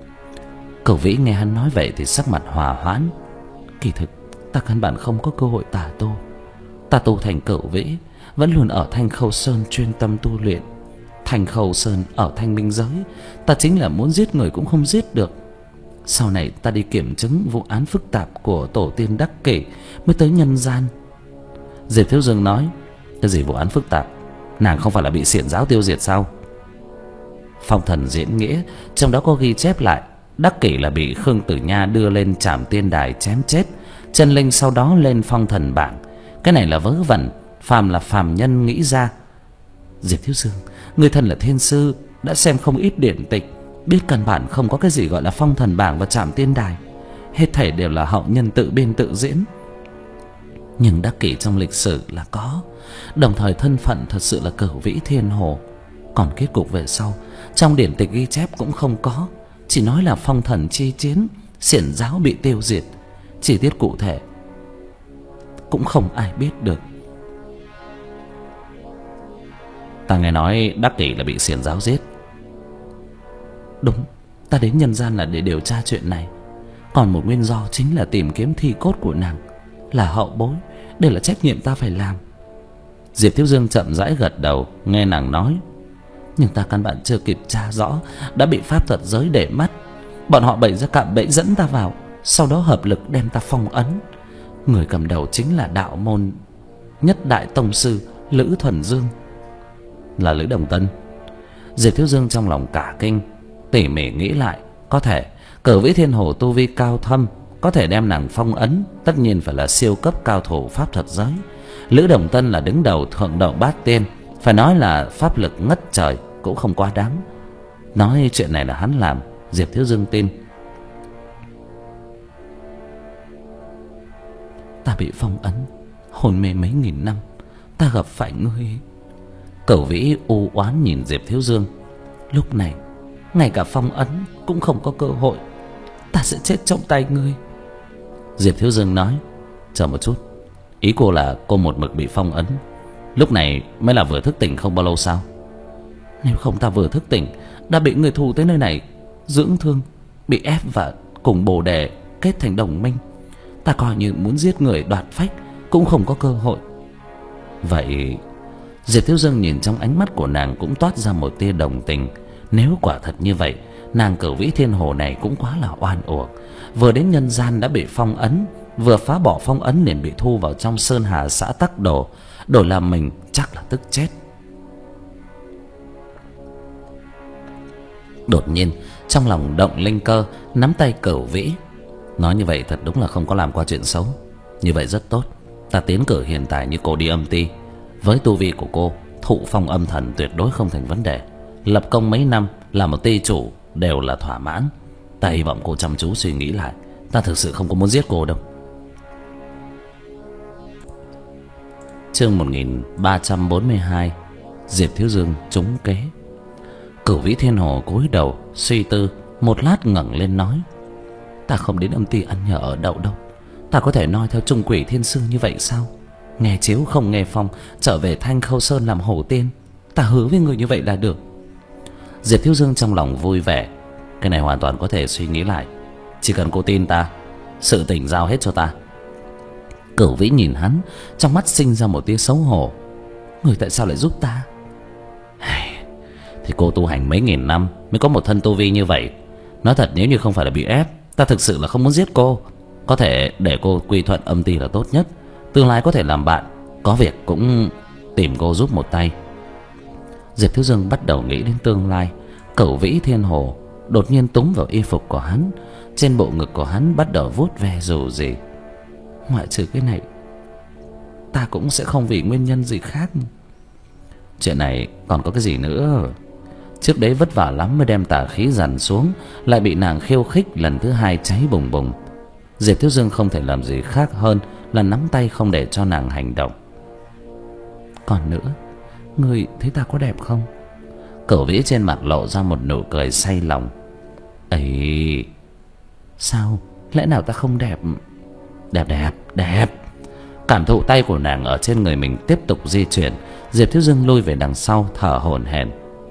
Cửu Vĩ nghe hắn nói vậy thì sắc mặt hòa hoãn. Kỳ thực ta căn bản không có cơ hội tà tu. Ta tu thành Cửu Vĩ, vẫn luôn ở Thanh Khâu Sơn chuyên tâm tu luyện. Thanh Khâu Sơn ở Thanh Minh Giới, ta chính là muốn giết người cũng không giết được. Sau này ta đi kiểm chứng vụ án phức tạp của tổ tiên Đắc Kỷ mới tới nhân gian. Diệp Thiếu Dương nói. Cái gì vụ án phức tạp? Nàng không phải là bị xiển giáo tiêu diệt sao? Phong thần diễn nghĩa trong đó có ghi chép lại, Đắc Kỷ là bị Khương Tử Nha đưa lên Trảm Tiên Đài chém chết, chân linh sau đó lên phong thần bảng. Cái này là vớ vẩn, phàm là phàm nhân nghĩ ra. Diệp Thiếu Dương, người thân là thiên sư, đã xem không ít điển tịch, biết căn bản không có cái gì gọi là phong thần bảng và Trảm Tiên Đài. Hết thảy đều là hậu nhân tự biên tự diễn. Nhưng Đắc Kỷ trong lịch sử là có, đồng thời thân phận thật sự là Cửu Vĩ Thiên Hồ. Còn kết cục về sau trong điển tịch ghi chép cũng không có, chỉ nói là phong thần chi chiến, xiển giáo bị tiêu diệt. Chi tiết cụ thể cũng không ai biết được. Ta nghe nói Đắc Kỷ là bị xiển giáo giết. Đúng, ta đến nhân gian là để điều tra chuyện này. Còn một nguyên do chính là tìm kiếm thi cốt của nàng, là hậu bối, đây là trách nhiệm ta phải làm. Diệp Thiếu Dương chậm rãi gật đầu, nghe nàng nói. Nhưng ta căn bản chưa kịp tra rõ, đã bị pháp thuật giới để mắt. Bọn họ bày ra cạm bẫy dẫn ta vào, sau đó hợp lực đem ta phong ấn. Người cầm đầu chính là đạo môn nhất đại tông sư Lữ Thuần Dương. Là Lữ Đồng Tân? Diệp Thiếu Dương trong lòng cả kinh, tỉ mỉ nghĩ lại, có thể Cửu Vĩ Thiên Hồ tu vi cao thâm, có thể đem nàng phong ấn, tất nhiên phải là siêu cấp cao thủ pháp thuật giới. Lữ Đồng Tân là đứng đầu thượng đậu bát tiên, phải nói là pháp lực ngất trời cũng không quá đáng. Nói chuyện này là hắn làm, Diệp Thiếu Dương tin. Ta bị phong ấn, hồn mê mấy nghìn năm, ta gặp phải ngươi. Cửu Vĩ u oán nhìn Diệp Thiếu Dương. Lúc này ngay cả phong ấn cũng không có cơ hội, ta sẽ chết trong tay ngươi. Diệp Thiếu Dương nói. Chờ một chút, ý cô là cô một mực bị phong ấn, lúc này mới là vừa thức tỉnh không bao lâu sao? Nếu không ta vừa thức tỉnh đã bị người thù tới nơi này dưỡng thương, bị ép và cùng Bồ Đề kết thành đồng minh. Ta coi như muốn giết người đoạt phách cũng không có cơ hội. Vậy... Diệp Thiếu Dương nhìn trong ánh mắt của nàng cũng toát ra một tia đồng tình. Nếu quả thật như vậy, nàng Cửu Vĩ Thiên Hồ này cũng quá là oan uổng. Vừa đến nhân gian đã bị phong ấn, vừa phá bỏ phong ấn liền bị thu vào trong sơn hà xã Tắc Đồ, đổi làm mình chắc là tức chết. Đột nhiên trong lòng động linh cơ, nắm tay Cửu Vĩ. Nói như vậy thật đúng là không có làm qua chuyện xấu. Như vậy rất tốt. Ta tiến cử hiện tại như cô đi âm ty. Với tu vi của cô, thụ phong âm thần tuyệt đối không thành vấn đề. Lập công mấy năm, là một ty chủ đều là thỏa mãn. Ta hy vọng cô chăm chú suy nghĩ lại. Ta thực sự không có muốn giết cô đâu. Chương một nghìn ba trăm bốn mươi hai. Diệp Thiếu Dương trúng kế. Cửu Vĩ Thiên Hồ cúi đầu suy tư, một lát ngẩng lên nói: Ta không đến âm ty ăn nhờ ở đậu đâu. Ta có thể noi theo Trung Quỷ Thiên Sư như vậy sao? Nghe chiếu không nghe phong, trở về Thanh Khâu Sơn làm hổ tiên. Ta hứa với người như vậy là được. Diệp Thiếu Dương trong lòng vui vẻ. Cái này hoàn toàn có thể suy nghĩ lại. Chỉ cần cô tin ta, sự tình giao hết cho ta. Cửu Vĩ nhìn hắn, trong mắt sinh ra một tia xấu hổ. Người tại sao lại giúp ta? Thì cô tu hành mấy nghìn năm mới có một thân tu vi như vậy. Nói thật, nếu như không phải là bị ép, ta thực sự là không muốn giết cô. Có thể để cô quy thuận âm ty là tốt nhất. Tương lai có thể làm bạn, có việc cũng tìm cô giúp một tay. Diệp Thiếu Dương bắt đầu nghĩ đến tương lai. Cửu Vĩ Thiên Hồ đột nhiên túm vào y phục của hắn. Trên bộ ngực của hắn bắt đầu vuốt ve dù gì. Ngoại trừ cái này, ta cũng sẽ không vì nguyên nhân gì khác. Chuyện này còn có cái gì nữa? Trước đấy vất vả lắm mới đem tà khí dằn xuống, lại bị nàng khiêu khích lần thứ hai cháy bùng bùng. Diệp Thiếu Dương không thể làm gì khác hơn là nắm tay không để cho nàng hành động. Còn nữa, người thấy ta có đẹp không? Cửu Vĩ trên mặt lộ ra một nụ cười say lòng. Ấy, sao? Lẽ nào ta không đẹp? Đẹp đẹp đẹp. Cảm thụ tay của nàng ở trên người mình tiếp tục di chuyển, Diệp Thiếu Dương lui về đằng sau thở hổn hển.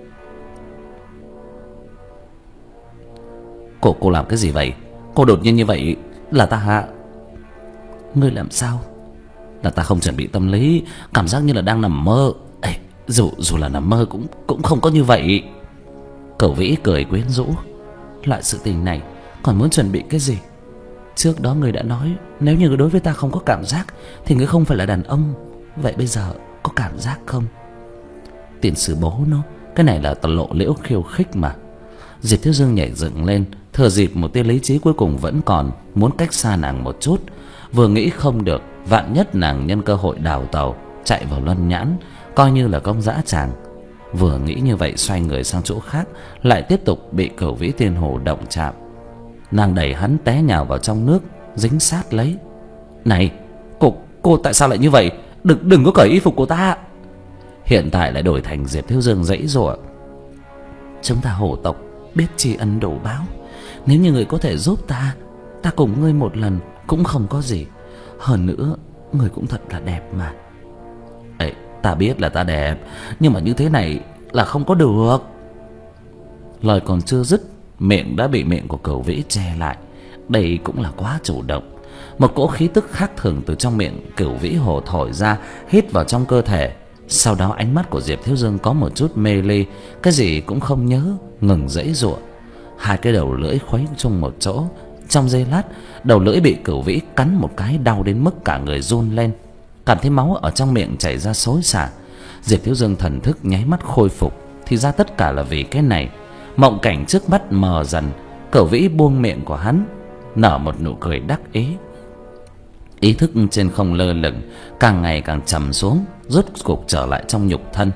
Cô cô làm cái gì vậy? Cô đột nhiên như vậy là ta hạ. Ngươi làm sao? Là ta không chuẩn bị tâm lý, cảm giác như là đang nằm mơ. Ê, dù dù là nằm mơ cũng cũng không có như vậy. Cửu Vĩ cười quyến rũ. Loại sự tình này còn muốn chuẩn bị cái gì? Trước đó người đã nói nếu như đối với ta không có cảm giác thì người không phải là đàn ông. Vậy bây giờ có cảm giác không? Tiền sử bố nó, cái này là tà lộ liễu khiêu khích mà. Diệp Thiếu Dương nhảy dựng lên, thừa dịp một tia lý trí cuối cùng vẫn còn, muốn cách xa nàng một chút. Vừa nghĩ không được, vạn nhất nàng nhân cơ hội đào tàu chạy vào Luân Nhãn, coi như là công dã tràng. Vừa nghĩ như vậy, xoay người sang chỗ khác, lại tiếp tục bị Cửu Vĩ Thiên Hồ động chạm. Nàng đẩy hắn té nhào vào trong nước, dính sát lấy. Này, cô cô tại sao lại như vậy? Đừng đừng có cởi y phục của ta. Hiện tại lại đổi thành Diệp Thiếu Dương giãy giụa. Chúng ta hổ tộc biết tri ân đổ báo. Nếu như người có thể giúp ta, ta cùng ngươi một lần cũng không có gì. Hơn nữa, người cũng thật là đẹp mà. Ấy, ta biết là ta đẹp, nhưng mà như thế này là không có được. Lời còn chưa dứt, miệng đã bị miệng của Cửu Vĩ che lại. Đây cũng là quá chủ động. Một cỗ khí tức khác thường từ trong miệng Cửu Vĩ Hồ thổi ra, hít vào trong cơ thể. Sau đó ánh mắt của Diệp Thiếu Dương có một chút mê ly, cái gì cũng không nhớ, ngừng giãy giụa. Hai cái đầu lưỡi khuấy chung một chỗ. Trong giây lát, đầu lưỡi bị Cửu Vĩ cắn một cái, đau đến mức cả người run lên, cảm thấy máu ở trong miệng chảy ra xối xả. Diệp Thiếu Dương thần thức nháy mắt khôi phục. Thì ra tất cả là vì cái này. Mộng cảnh trước mắt mờ dần, Cửu Vĩ buông miệng của hắn, nở một nụ cười đắc ý. Ý thức trên không lơ lửng, càng ngày càng trầm xuống, rốt cục trở lại trong nhục thân.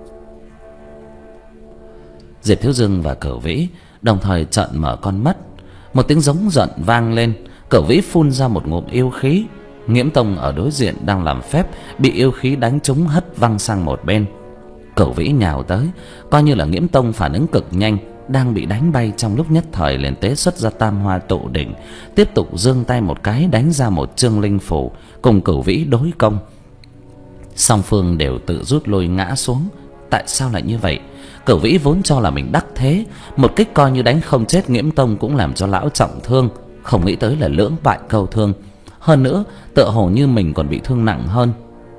Diệp Thiếu Dương và Cửu Vĩ đồng thời trợn mở con mắt. Một tiếng giống giận vang lên. Cửu Vĩ phun ra một ngụm yêu khí. Nghiễm Tông ở đối diện đang làm phép, bị yêu khí đánh trúng hất văng sang một bên. Cửu Vĩ nhào tới, coi như là Nghiễm Tông phản ứng cực nhanh, đang bị đánh bay trong lúc nhất thời liền tế xuất ra Tam Hoa Tụ Đỉnh, tiếp tục giương tay một cái đánh ra một chương linh phủ, cùng Cửu Vĩ đối công. Song phương đều tự rút lui ngã xuống. Tại sao lại như vậy? Cửu Vĩ vốn cho là mình đắc thế, một kích coi như đánh không chết Nghiễm Tông cũng làm cho lão trọng thương, không nghĩ tới là lưỡng bại câu thương. Hơn nữa, tựa hồ như mình còn bị thương nặng hơn.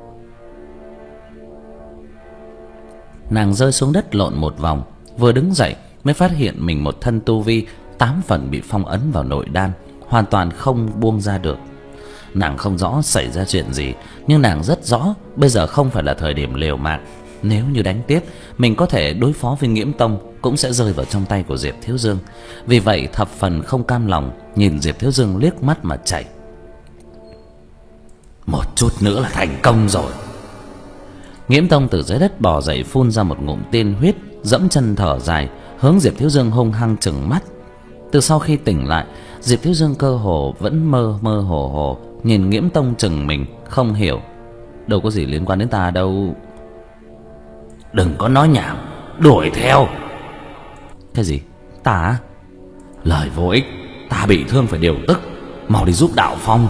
Nàng rơi xuống đất lộn một vòng, vừa đứng dậy mới phát hiện mình một thân tu vi tám phần bị phong ấn vào nội đan, hoàn toàn không buông ra được. Nàng không rõ xảy ra chuyện gì, nhưng nàng rất rõ bây giờ không phải là thời điểm liều mạng. Nếu như đánh tiếp, mình có thể đối phó với Nghiễm Tông cũng sẽ rơi vào trong tay của Diệp Thiếu Dương. Vì vậy thập phần không cam lòng, nhìn Diệp Thiếu Dương liếc mắt mà chạy. Một chút nữa là thành công rồi. Nghiễm Tông từ dưới đất bò dậy, phun ra một ngụm tiên huyết, dẫm chân thở dài, hướng Diệp Thiếu Dương hung hăng trừng mắt. Từ sau khi tỉnh lại, Diệp Thiếu Dương cơ hồ vẫn mơ mơ hồ hồ, nhìn Nghiễm Tông chừng mình, không hiểu. Đâu có gì liên quan đến ta đâu. Đừng có nói nhảm, đuổi theo. Cái gì? Ta á? Lời vô ích, ta bị thương phải điều tức, mau đi giúp Đạo Phong.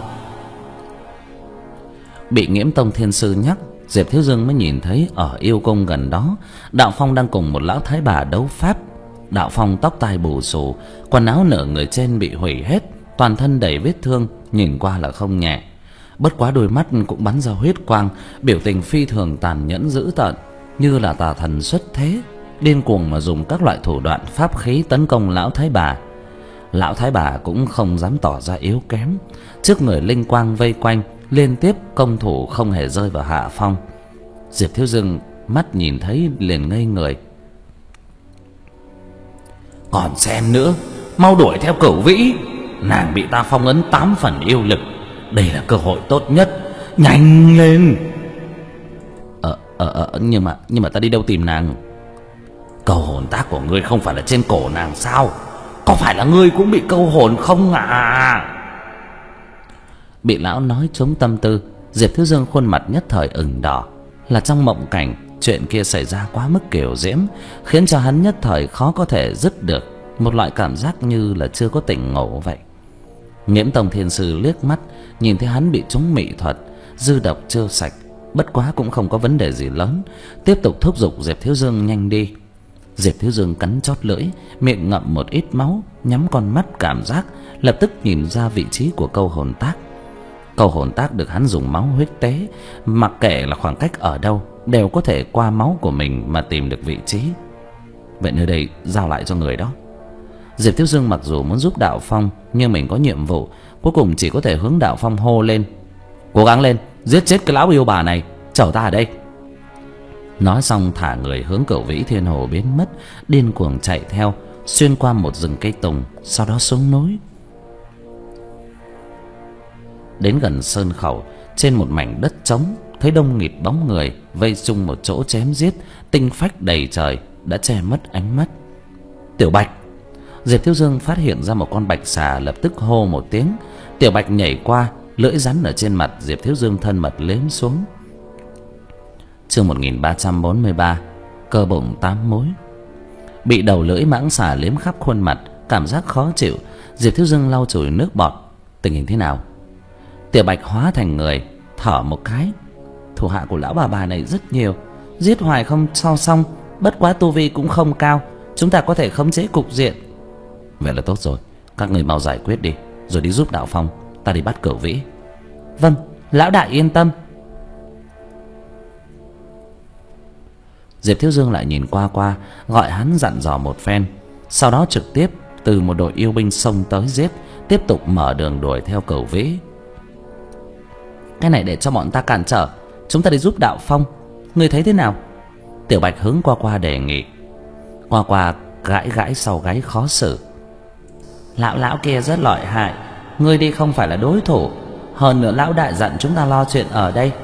Bị Nghiễm Tông thiên sư nhắc, Diệp Thiếu Dương mới nhìn thấy ở yêu cung gần đó, Đạo Phong đang cùng một lão thái bà đấu pháp. Đạo Phong tóc tai bù xù, quần áo nửa người trên bị hủy hết, toàn thân đầy vết thương, nhìn qua là không nhẹ. Bất quá đôi mắt cũng bắn ra huyết quang, biểu tình phi thường tàn nhẫn dữ tợn, như là tà thần xuất thế, điên cuồng mà dùng các loại thủ đoạn pháp khí tấn công lão thái bà. Lão thái bà cũng không dám tỏ ra yếu kém, trước người linh quang vây quanh, liên tiếp công thủ không hề rơi vào hạ phong. Diệp Thiếu Dương mắt nhìn thấy liền ngây người. Còn xem nữa, mau đuổi theo Cửu Vĩ, nàng bị ta phong ấn tám phần yêu lực, đây là cơ hội tốt nhất, nhanh lên. Ờ ờ ờ nhưng mà nhưng mà ta đi đâu tìm nàng? Câu hồn tác của ngươi không phải là trên cổ nàng sao? Có phải là ngươi cũng bị câu hồn không à? Bị lão nói trúng tâm tư, Diệp Thiếu Dương khuôn mặt nhất thời ửng đỏ. Là trong mộng cảnh, chuyện kia xảy ra quá mức kiều diễm, khiến cho hắn nhất thời khó có thể dứt được, một loại cảm giác như là chưa có tỉnh ngộ vậy. Nghiễm Tông thiên sư liếc mắt, nhìn thấy hắn bị trúng mị thuật, dư độc chưa sạch, bất quá cũng không có vấn đề gì lớn, tiếp tục thúc giục Diệp Thiếu Dương nhanh đi. Diệp Thiếu Dương cắn chót lưỡi, miệng ngậm một ít máu, nhắm con mắt cảm giác, lập tức nhìn ra vị trí của câu hồn tác. Câu hồn tác được hắn dùng máu huyết tế, mặc kệ là khoảng cách ở đâu, đều có thể qua máu của mình mà tìm được vị trí. Vậy nơi đây giao lại cho người đó. Diệp Thiếu Dương mặc dù muốn giúp Đạo Phong, nhưng mình có nhiệm vụ, cuối cùng chỉ có thể hướng Đạo Phong hô lên: cố gắng lên, giết chết cái lão yêu bà này, chở ta ở đây. Nói xong thả người hướng Cửu Vĩ Thiên Hồ biến mất, điên cuồng chạy theo, xuyên qua một rừng cây tùng, sau đó xuống núi. Đến gần sơn khẩu, trên một mảnh đất trống, thấy đông nghịt bóng người vây chung một chỗ chém giết, tinh phách đầy trời, đã che mất ánh mắt. Tiểu Bạch! Diệp Thiếu Dương phát hiện ra một con bạch xà, lập tức hô một tiếng. Tiểu Bạch nhảy qua, lưỡi rắn ở trên mặt Diệp Thiếu Dương thân mật liếm xuống. Chương một nghìn ba trăm bốn mươi ba, cơ bụng tám mối. Bị đầu lưỡi mãng xà liếm khắp khuôn mặt, cảm giác khó chịu, Diệp Thiếu Dương lau chùi nước bọt. Tình hình thế nào? Tiểu Bạch hóa thành người, thở một cái. Thủ hạ của lão bà bà này rất nhiều, giết hoài không sao xong, bất quá tu vi cũng không cao, chúng ta có thể khống chế cục diện. Vậy là tốt rồi, các người mau giải quyết đi, rồi đi giúp Đạo Phong, ta đi bắt Cửu Vĩ. Vâng, lão đại yên tâm. Diệp Thiếu Dương lại nhìn qua qua, gọi hắn dặn dò một phen, sau đó trực tiếp từ một đội yêu binh xông tới giết, tiếp tục mở đường đuổi theo Cửu Vĩ. Cái này để cho bọn ta cản trở, chúng ta đi giúp Đạo Phong, ngươi thấy thế nào? Tiểu Bạch hướng qua qua đề nghị. Qua qua gãi gãi sau gáy khó xử. Lão lão kia rất lợi hại, ngươi đi không phải là đối thủ, hơn nữa lão đại dặn chúng ta lo chuyện ở đây.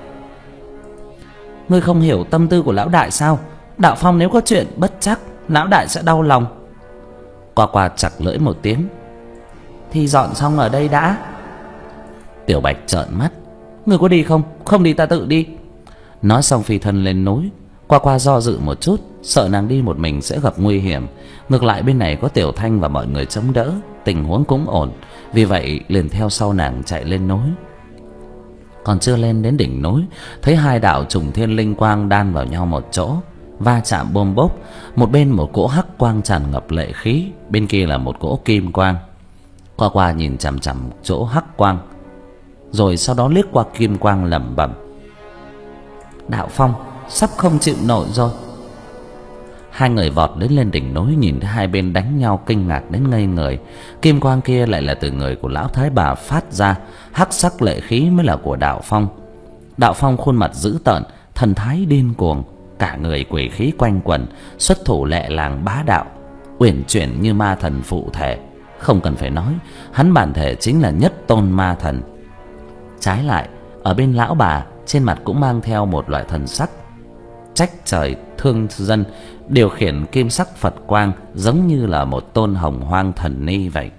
Ngươi không hiểu tâm tư của lão đại sao? Đạo Phong nếu có chuyện bất chắc, lão đại sẽ đau lòng. Qua qua chặt lưỡi một tiếng. Thì dọn xong ở đây đã. Tiểu Bạch trợn mắt. Ngươi có đi không? Không đi ta tự đi. Nói xong phi thân lên núi. Qua qua do dự một chút, sợ nàng đi một mình sẽ gặp nguy hiểm. Ngược lại bên này có Tiểu Thanh và mọi người chống đỡ, tình huống cũng ổn, vì vậy liền theo sau nàng chạy lên núi. Còn chưa lên đến đỉnh núi, thấy hai đạo trùng thiên linh quang đan vào nhau một chỗ, va chạm bôm bốp. Một bên một cỗ hắc quang tràn ngập lệ khí, bên kia là một cỗ kim quang. Qua qua nhìn chằm chằm chỗ hắc quang, rồi sau đó liếc qua kim quang lẩm bẩm: Đạo Phong sắp không chịu nổi rồi. Hai người vọt đến lên đỉnh núi, nhìn thấy hai bên đánh nhau kinh ngạc đến ngây người. Kim quang kia lại là từ người của lão thái bà phát ra, hắc sắc lệ khí mới là của Đạo Phong. Đạo Phong khuôn mặt dữ tợn, thần thái điên cuồng, cả người quỷ khí quanh quẩn, xuất thủ lẹ làng bá đạo, uyển chuyển như ma thần phụ thể. Không cần phải nói, hắn bản thể chính là nhất tôn ma thần. Trái lại, ở bên lão bà, trên mặt cũng mang theo một loại thần sắc trách trời thương dân, điều khiển kim sắc Phật quang giống như là một tôn hồng hoang thần ni vậy.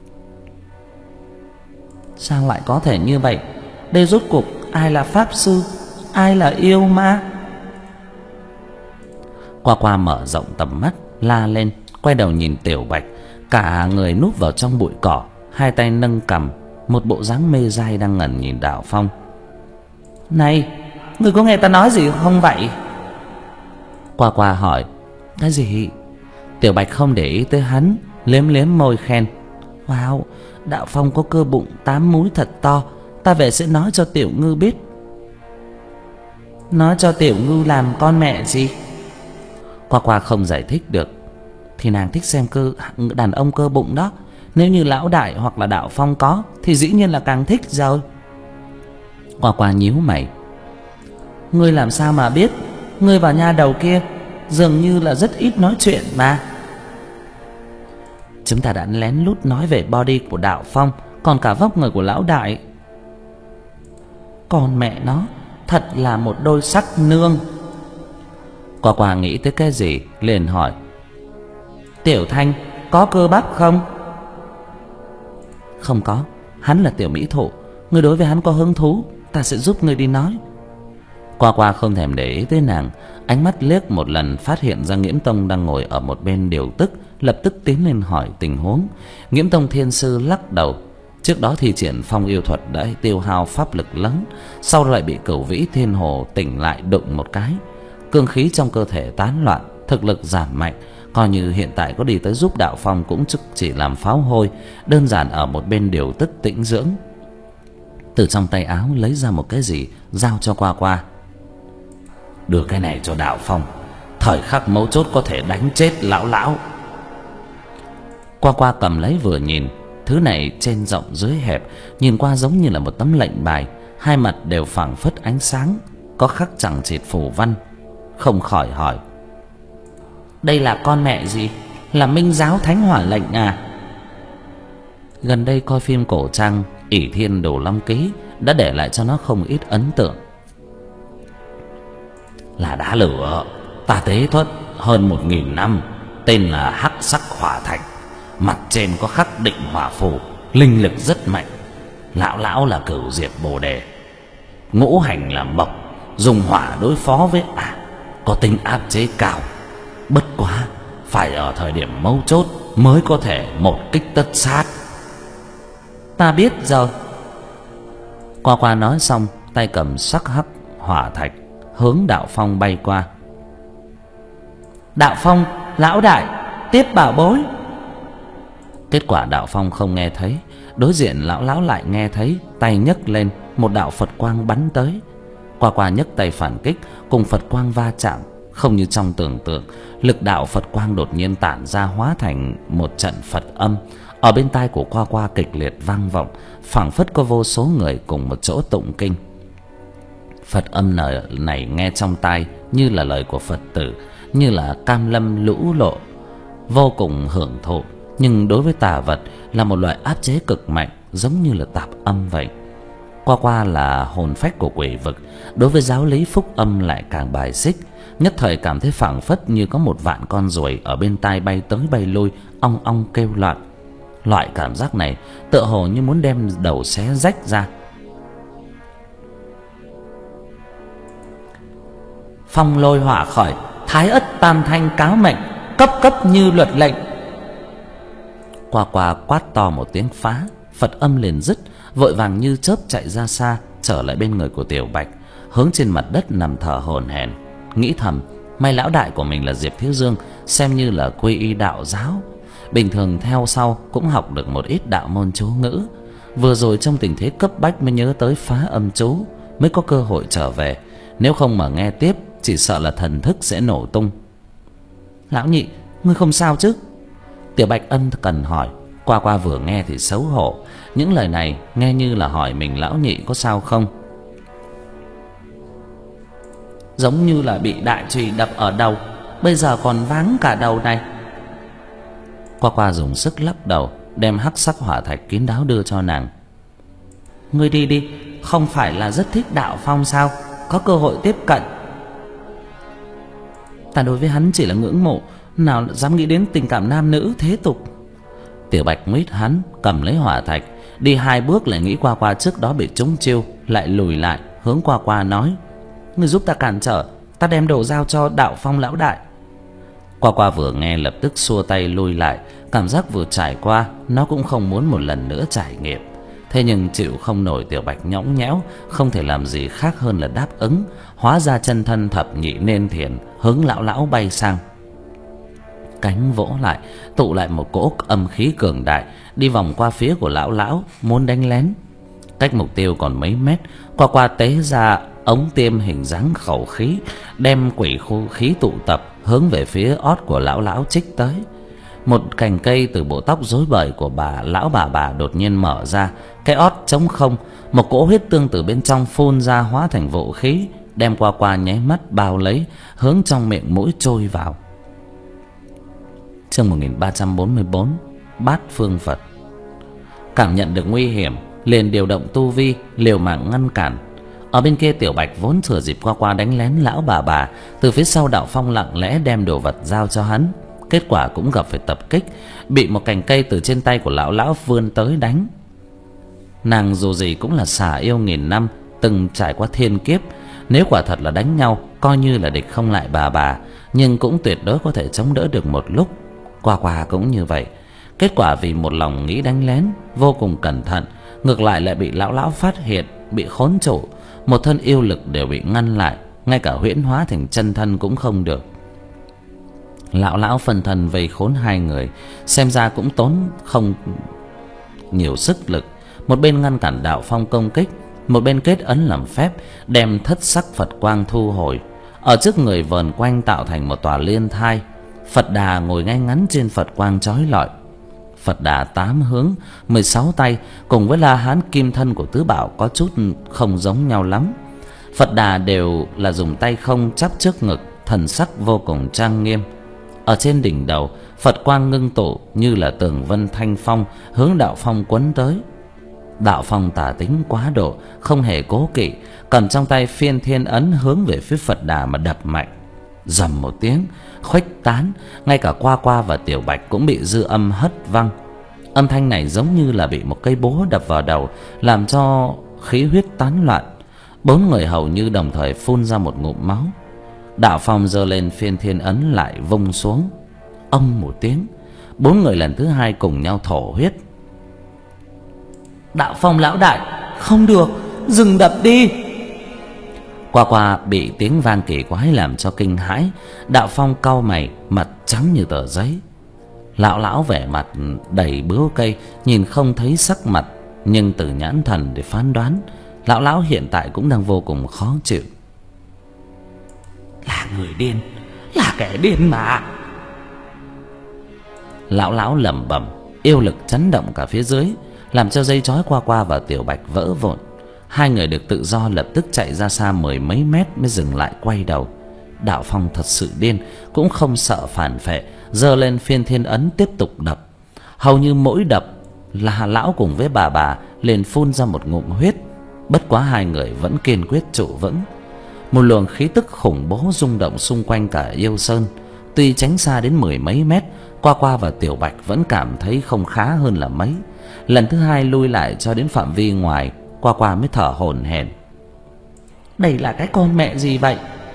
Sao lại có thể như vậy? Đây rốt cuộc ai là pháp sư, ai là yêu ma? Qua Qua mở rộng tầm mắt, la lên, quay đầu nhìn Tiểu Bạch, cả người núp vào trong bụi cỏ, hai tay nâng cằm, một bộ dáng mê dai đang ngẩn nhìn Đạo Phong. Này, người có nghe ta nói gì không vậy? Qua Qua hỏi. Cái gì? Tiểu Bạch không để ý tới hắn, liếm liếm môi khen. Wow, Đạo Phong có cơ bụng tám múi thật to, ta về sẽ nói cho Tiểu Ngư biết. Nói cho Tiểu Ngư làm con mẹ gì? Qua Qua không giải thích được. Thì nàng thích xem cơ đàn ông cơ bụng đó. Nếu như lão đại hoặc là Đạo Phong có thì dĩ nhiên là càng thích rồi. Qua Qua nhíu mày. Ngươi làm sao mà biết? Ngươi và nha đầu kia dường như là rất ít nói chuyện mà. Chúng ta đã lén lút nói về body của Đạo Phong, còn cả vóc người của lão đại. Còn mẹ nó, thật là một đôi sắc nương. Qua Qua nghĩ tới cái gì liền hỏi. Tiểu Thanh có cơ bắp không? Không có, hắn là tiểu mỹ thụ. Ngươi đối với hắn có hứng thú, ta sẽ giúp ngươi đi nói. Qua Qua không thèm để ý tới nàng, ánh mắt liếc một lần phát hiện ra Nghiễm Tông đang ngồi ở một bên điều tức, lập tức tiến lên hỏi tình huống. Nghiễm Tông thiên sư lắc đầu. Trước đó thi triển phong yêu thuật đã tiêu hao pháp lực lớn, sau lại bị Cửu Vĩ Thiên Hồ tỉnh lại đụng một cái, cương khí trong cơ thể tán loạn, thực lực giảm mạnh. Coi như hiện tại có đi tới giúp Đạo Phong cũng chỉ làm pháo hôi, đơn giản ở một bên điều tức tĩnh dưỡng. Từ trong tay áo lấy ra một cái gì giao cho Qua Qua. Đưa cái này cho Đạo Phong, thời khắc mấu chốt có thể đánh chết lão lão. Qua Qua cầm lấy vừa nhìn, thứ này trên rộng dưới hẹp, nhìn qua giống như là một tấm lệnh bài, hai mặt đều phảng phất ánh sáng, có khắc chẳng chịt phù văn. Không khỏi hỏi. Đây là con mẹ gì? Là Minh Giáo Thánh Hỏa lệnh à? Gần đây coi phim cổ trang ỷ Thiên Đồ Long Ký đã để lại cho nó không ít ấn tượng. Là đá lửa, ta tế thuật hơn một nghìn năm, tên là hắc sắc hỏa thạch, mặt trên có khắc định hỏa phù, linh lực rất mạnh. Lão lão là Cửu Diệp Bồ Đề, ngũ hành là mộc, dùng hỏa đối phó với ả, có tính áp chế cao. Bất quá phải ở thời điểm mấu chốt mới có thể một kích tất sát. Ta biết rồi. Qua Qua nói xong, tay cầm sắc hắc hỏa thạch hướng Đạo Phong bay qua. Đạo Phong, lão đại, tiếp bảo bối. Kết quả Đạo Phong không nghe thấy, đối diện lão lão lại nghe thấy, tay nhấc lên, một đạo Phật quang bắn tới. Qua Qua nhấc tay phản kích, cùng Phật quang va chạm. Không như trong tưởng tượng, lực đạo Phật quang đột nhiên tản ra, hóa thành một trận Phật âm. Ở bên tai của Qua Qua kịch liệt vang vọng, phảng phất có vô số người cùng một chỗ tụng kinh. Phật âm này nghe trong tai như là lời của Phật tử, như là cam lâm lũ lộ, vô cùng hưởng thụ. Nhưng đối với tà vật là một loại áp chế cực mạnh, giống như là tạp âm vậy. Qua Qua là hồn phách của quỷ vực, đối với giáo lý phúc âm lại càng bài xích. Nhất thời cảm thấy phảng phất như có một vạn con ruồi ở bên tai bay tới bay lui, ong ong kêu loạn. Loại cảm giác này tựa hồ như muốn đem đầu xé rách ra. Phong lôi hỏa khởi, thái ất tam thanh cáo mệnh, cấp cấp như luật lệnh. Qua Qua quát to một tiếng phá, Phật âm liền dứt, vội vàng như chớp chạy ra xa, trở lại bên người của Tiểu Bạch, hướng trên mặt đất nằm thở hổn hển. Nghĩ thầm, may lão đại của mình là Diệp Thiếu Dương, xem như là quy y đạo giáo, bình thường theo sau cũng học được một ít đạo môn chú ngữ. Vừa rồi trong tình thế cấp bách mới nhớ tới phá âm chú, mới có cơ hội trở về. Nếu không mà nghe tiếp, chỉ sợ là thần thức sẽ nổ tung. Lão nhị, ngươi không sao chứ? Tiểu Bạch ân cần hỏi. Qua Qua vừa nghe thì xấu hổ, những lời này nghe như là hỏi mình lão nhị có sao không. Giống như là bị đại chùy đập ở đầu, bây giờ còn váng cả đầu này. Qua Qua dùng sức lắc đầu, đem hắc sắc hỏa thạch kín đáo đưa cho nàng. Ngươi đi đi, không phải là rất thích Đạo Phong sao? Có cơ hội tiếp cận. Ta đối với hắn chỉ là ngưỡng mộ, nào dám nghĩ đến tình cảm nam nữ thế tục. Tiểu Bạch nguyết hắn, cầm lấy hỏa thạch, đi hai bước lại nghĩ Qua Qua trước đó bị trúng chiêu, lại lùi lại, hướng Qua Qua nói: Ngươi giúp ta cản trở, ta đem đồ giao cho Đạo Phong lão đại. Qua Qua vừa nghe lập tức xua tay lui lại, cảm giác vừa trải qua nó cũng không muốn một lần nữa trải nghiệm. Thế nhưng chịu không nổi Tiểu Bạch nhõng nhẽo, không thể làm gì khác hơn là đáp ứng, hóa ra chân thân thập nhị nên thiện, hướng lão lão bay sang. Cánh vỗ lại, tụ lại một cỗ âm khí cường đại, đi vòng qua phía của lão lão, muốn đánh lén. Cách mục tiêu còn mấy mét, Qua Qua tế ra ống tiêm hình dáng khẩu khí, đem quỷ khu khí tụ tập hướng về phía ót của lão lão trích tới. Một cành cây từ bộ tóc rối bời của bà lão bà bà đột nhiên mở ra, cái ót trống không, một cỗ huyết tương từ bên trong phun ra hóa thành vũ khí, đem Qua Qua nháy mắt bao lấy, hướng trong miệng mũi trôi vào. Chương một nghìn ba trăm bốn mươi bốn, Bát Phương Phật. Cảm nhận được nguy hiểm, liền điều động tu vi liều mạng ngăn cản. Ở bên kia Tiểu Bạch vốn thừa dịp Qua Qua đánh lén lão bà bà, từ phía sau Đạo Phong lặng lẽ đem đồ vật giao cho hắn. Kết quả cũng gặp phải tập kích, bị một cành cây từ trên tay của lão lão vươn tới đánh. Nàng dù gì cũng là xà yêu nghìn năm, từng trải qua thiên kiếp, nếu quả thật là đánh nhau, coi như là địch không lại bà bà, nhưng cũng tuyệt đối có thể chống đỡ được một lúc. Qua Qua cũng như vậy. Kết quả vì một lòng nghĩ đánh lén, vô cùng cẩn thận, ngược lại lại bị lão lão phát hiện, bị khốn trụ, một thân yêu lực đều bị ngăn lại, ngay cả huyễn hóa thành chân thân cũng không được. Lão lão phân thân vây khốn hai người, xem ra cũng tốn không nhiều sức lực. Một bên ngăn cản Đạo Phong công kích, một bên kết ấn làm phép, đem thất sắc Phật quang thu hồi. Ở trước người vờn quanh tạo thành một tòa liên thai. Phật Đà ngồi ngay ngắn trên Phật quang chói lọi. Phật Đà tám hướng, mười sáu tay, cùng với La Hán kim thân của tứ bảo có chút không giống nhau lắm. Phật Đà đều là dùng tay không chắp trước ngực, thần sắc vô cùng trang nghiêm. Ở trên đỉnh đầu, Phật quang ngưng tụ như là tường vân thanh phong, hướng Đạo Phong quấn tới. Đạo Phong tà tính quá độ, không hề cố kỵ, cầm trong tay phiên thiên ấn hướng về phía Phật Đà mà đập mạnh. Rầm một tiếng, khuếch tán, ngay cả Qua Qua và Tiểu Bạch cũng bị dư âm hất văng. Âm thanh này giống như là bị một cây búa đập vào đầu, làm cho khí huyết tán loạn. Bốn người hầu như đồng thời phun ra một ngụm máu. Đạo Phong giơ lên phiên thiên ấn lại vung xuống. Ông một tiếng, bốn người lần thứ hai cùng nhau thổ huyết. Đạo Phong lão đại, không được, dừng đập đi. Qua Qua bị tiếng vang kỳ quái làm cho kinh hãi. Đạo Phong cau mày, mặt trắng như tờ giấy. Lão lão vẻ mặt đầy bướu cây, nhìn không thấy sắc mặt, nhưng từ nhãn thần để phán đoán, lão lão hiện tại cũng đang vô cùng khó chịu. Là người điên, là kẻ điên mà. Lão lão lẩm bẩm, yêu lực chấn động cả phía dưới, làm cho dây trói Qua Qua và Tiểu Bạch vỡ vụn. Hai người được tự do lập tức chạy ra xa mười mấy mét mới dừng lại quay đầu. Đạo Phong thật sự điên, cũng không sợ phản phệ, giơ lên phiên thiên ấn tiếp tục đập. Hầu như mỗi đập là lão cùng với bà bà liền phun ra một ngụm huyết. Bất quá hai người vẫn kiên quyết trụ vững. Một luồng khí tức khủng bố rung động xung quanh cả yêu sơn. Tuy tránh xa đến mười mấy mét, Qua Qua và Tiểu Bạch vẫn cảm thấy không khá hơn là mấy. Lần thứ hai lui lại cho đến phạm vi ngoài, Qua Qua mới thở hổn hển. Đây là cái con mẹ gì vậy?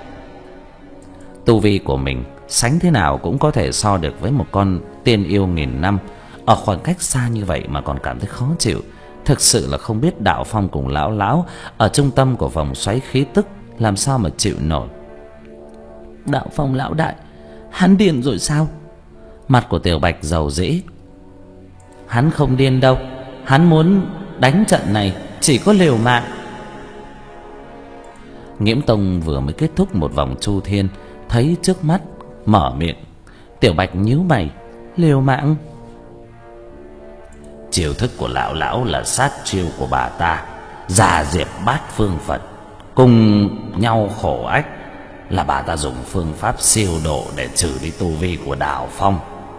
Tu vi của mình sánh thế nào cũng có thể so được với một con tiên yêu nghìn năm. Ở khoảng cách xa như vậy mà còn cảm thấy khó chịu, thực sự là không biết Đạo Phong cùng lão lão ở trung tâm của vòng xoáy khí tức làm sao mà chịu nổi. Đạo Phong lão đại, hắn điên rồi sao? Mặt của Tiểu Bạch rầu rĩ. Hắn không điên đâu, hắn muốn đánh trận này chỉ có liều mạng. Nghiễm Tông vừa mới kết thúc một vòng chu thiên, thấy trước mắt, mở miệng Tiểu Bạch nhíu mày. Liều mạng? Chiêu thức của lão lão là sát chiêu của bà ta, Già Diệp Bát Phương Phật cùng nhau khổ ách, là bà ta dùng phương pháp siêu độ để trừ đi tu vi của Đạo Phong.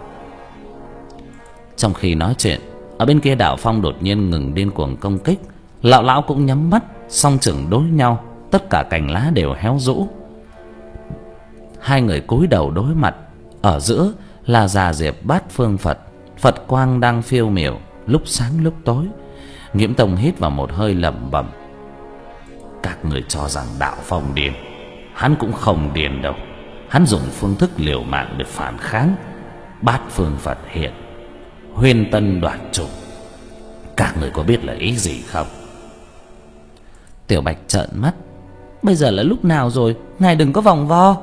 Trong khi nói chuyện, ở bên kia Đạo Phong đột nhiên ngừng điên cuồng công kích. Lão lão cũng nhắm mắt, song trưởng đối nhau, tất cả cành lá đều héo rũ. Hai người cúi đầu đối mặt, ở giữa là Già Diệp Bát Phương Phật, Phật quang đang phiêu miểu, lúc sáng lúc tối. Nghiễm Tông hít vào một hơi lẩm bẩm: các người cho rằng Đạo Phong điên, hắn cũng không điên đâu. Hắn dùng phương thức liều mạng để phản kháng. Bát Phương Phật hiện, huyên tân đoạt chủ. Các người có biết là ý gì không? Tiểu Bạch trợn mắt. Bây giờ là lúc nào rồi? Ngài đừng có vòng vo.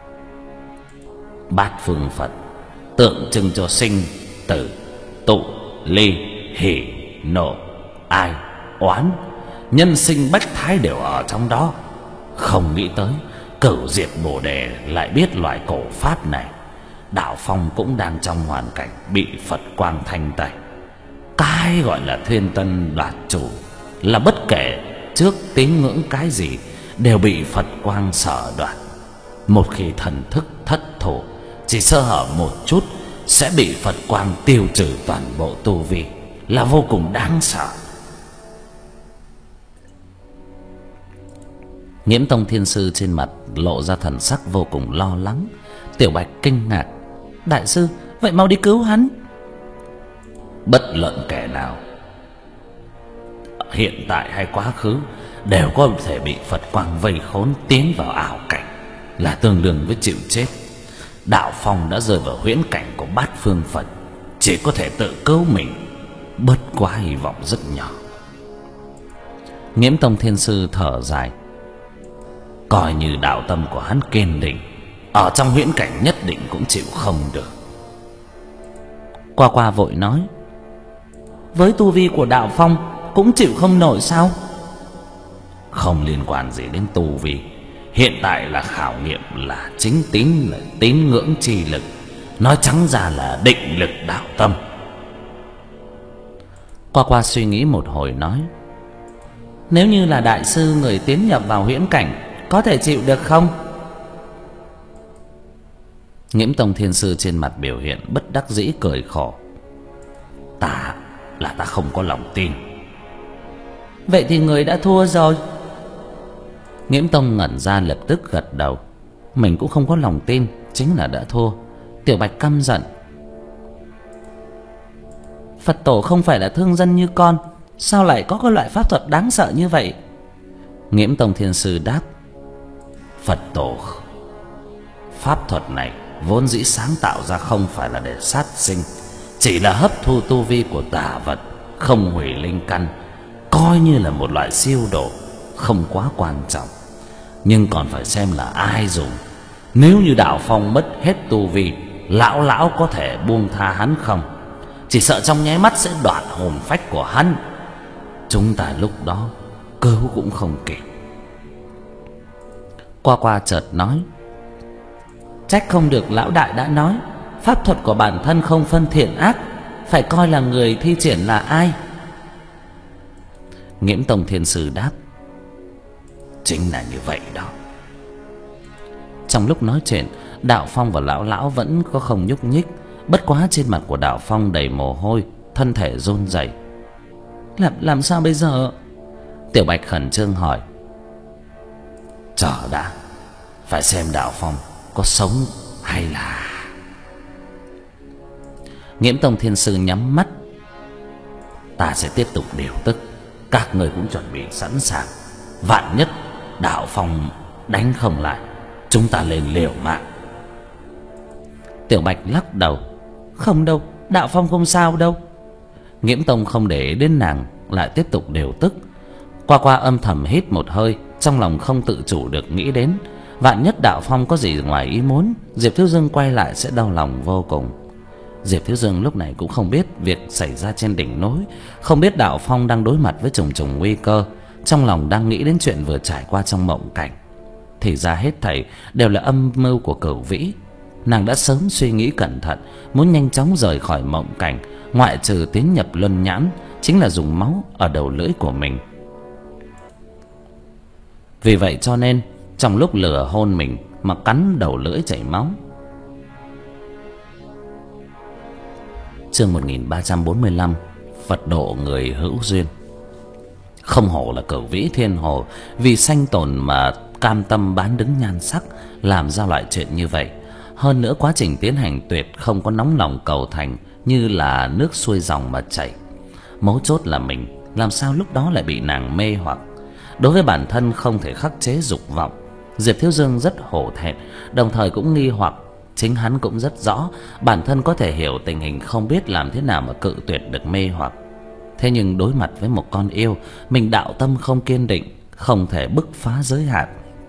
Bát Phương Phật tượng trưng cho sinh tử, tụ ly, hỷ nộ, ai oán, nhân sinh bách thái đều ở trong đó. Không nghĩ tới Cửu Diệt Bồ Đề lại biết loại cổ pháp này. Đạo Phong cũng đang trong hoàn cảnh bị Phật quang thanh tẩy. Cái gọi là thiên tân đoạt chủ là bất kể trước tín ngưỡng cái gì đều bị Phật quang sở đoạt. Một khi thần thức thất thủ, chỉ sơ hở một chút sẽ bị Phật quang tiêu trừ toàn bộ tu vi, là vô cùng đáng sợ. Nghiễm Tông Thiên Sư trên mặt lộ ra thần sắc vô cùng lo lắng. Tiểu Bạch kinh ngạc. Đại sư, vậy mau đi cứu hắn. Bất luận kẻ nào, hiện tại hay quá khứ, đều có thể bị Phật quang vây khốn, tiến vào ảo cảnh, là tương đương với chịu chết. Đạo Phong đã rơi vào huyễn cảnh của Bát Phương Phật, chỉ có thể tự cứu mình, bất quá hy vọng rất nhỏ. Nghiễm Tông Thiên Sư thở dài. Coi như đạo tâm của hắn kiên định, ở trong huyễn cảnh nhất định cũng chịu không được. Qua Qua vội nói: với tu vi của Đạo Phong cũng chịu không nổi sao? Không liên quan gì đến tu vi. Hiện tại là khảo nghiệm là chính tín, là tín ngưỡng chi lực, nói trắng ra là định lực đạo tâm. Qua Qua suy nghĩ một hồi nói: nếu như là đại sư người tiến nhập vào huyễn cảnh, có thể chịu được không? Nghiễm Tông Thiên Sư trên mặt biểu hiện bất đắc dĩ cười khổ. Ta là ta không có lòng tin. Vậy thì người đã thua rồi. Nghiễm Tông ngẩn ra, lập tức gật đầu. Mình cũng không có lòng tin, chính là đã thua. Tiểu Bạch căm giận. Phật tổ không phải là thương dân như con, sao lại có cái loại pháp thuật đáng sợ như vậy? Nghiễm Tông Thiên Sư đáp: Phật tổ pháp thuật này vốn dĩ sáng tạo ra không phải là để sát sinh, chỉ là hấp thu tu vi của tà vật, không hủy linh căn, coi như là một loại siêu độ, không quá quan trọng. Nhưng còn phải xem là ai dùng. Nếu như Đạo Phong mất hết tu vi, lão lão có thể buông tha hắn không? Chỉ sợ trong nháy mắt sẽ đoạt hồn phách của hắn. Chúng ta lúc đó cứu cũng không kịp. Qua Qua chợt nói: trách không được lão đại đã nói, pháp thuật của bản thân không phân thiện ác, phải coi là người thi triển là ai. Nghiễm Tông Thiên Sư đáp: chính là như vậy đó. Trong lúc nói chuyện, Đạo Phong và lão lão vẫn có không nhúc nhích. Bất quá trên mặt của Đạo Phong đầy mồ hôi, thân thể run rẩy. Làm làm sao bây giờ? Tiểu Bạch khẩn trương hỏi. Chờ đã, phải xem Đạo Phong có sống hay là... Nghiễm Tông Thiên Sư nhắm mắt. Ta sẽ tiếp tục điều tức, các người cũng chuẩn bị sẵn sàng. Vạn nhất Đạo Phong đánh không lại, chúng ta lên liều mạng. Tiểu Bạch lắc đầu: không đâu, Đạo Phong không sao đâu. Nghiễm Tông không để ý đến nàng, lại tiếp tục điều tức. Qua Qua âm thầm hít một hơi, trong lòng không tự chủ được nghĩ đến vạn nhất Đạo Phong có gì ngoài ý muốn, Diệp Thiếu Dương quay lại sẽ đau lòng vô cùng. Diệp Thiếu Dương lúc này cũng không biết việc xảy ra trên đỉnh núi, không biết Đạo Phong đang đối mặt với trùng trùng nguy cơ, trong lòng đang nghĩ đến chuyện vừa trải qua trong mộng cảnh. Thì ra hết thảy đều là âm mưu của Cửu Vĩ. nàng đã sớm suy nghĩ cẩn thận, muốn nhanh chóng rời khỏi mộng cảnh, ngoại trừ tiến nhập luân nhãn chính là dùng máu ở đầu lưỡi của mình. Vì vậy cho nên trong lúc lừa hôn mình mà cắn đầu lưỡi chảy máu. Chương một nghìn ba trăm bốn mươi lăm. Phật độ người hữu duyên. Không hổ là Cửu Vĩ Thiên Hồ, vì sanh tồn mà cam tâm bán đứng nhan sắc, làm ra loại chuyện như vậy. Hơn nữa quá trình tiến hành tuyệt không có nóng lòng cầu thành, như là nước xuôi dòng mà chảy. Mấu chốt là mình làm sao lúc đó lại bị nàng mê hoặc. Đối với bản thân không thể khắc chế dục vọng, Diệp Thiếu Dương rất hổ thẹn, đồng thời cũng nghi hoặc. Chính hắn cũng rất rõ bản thân có thể hiểu tình hình, không biết làm thế nào mà cự tuyệt được mê hoặc. Thế nhưng đối mặt với một con yêu, mình đạo tâm không kiên định, không thể bứt phá giới hạn.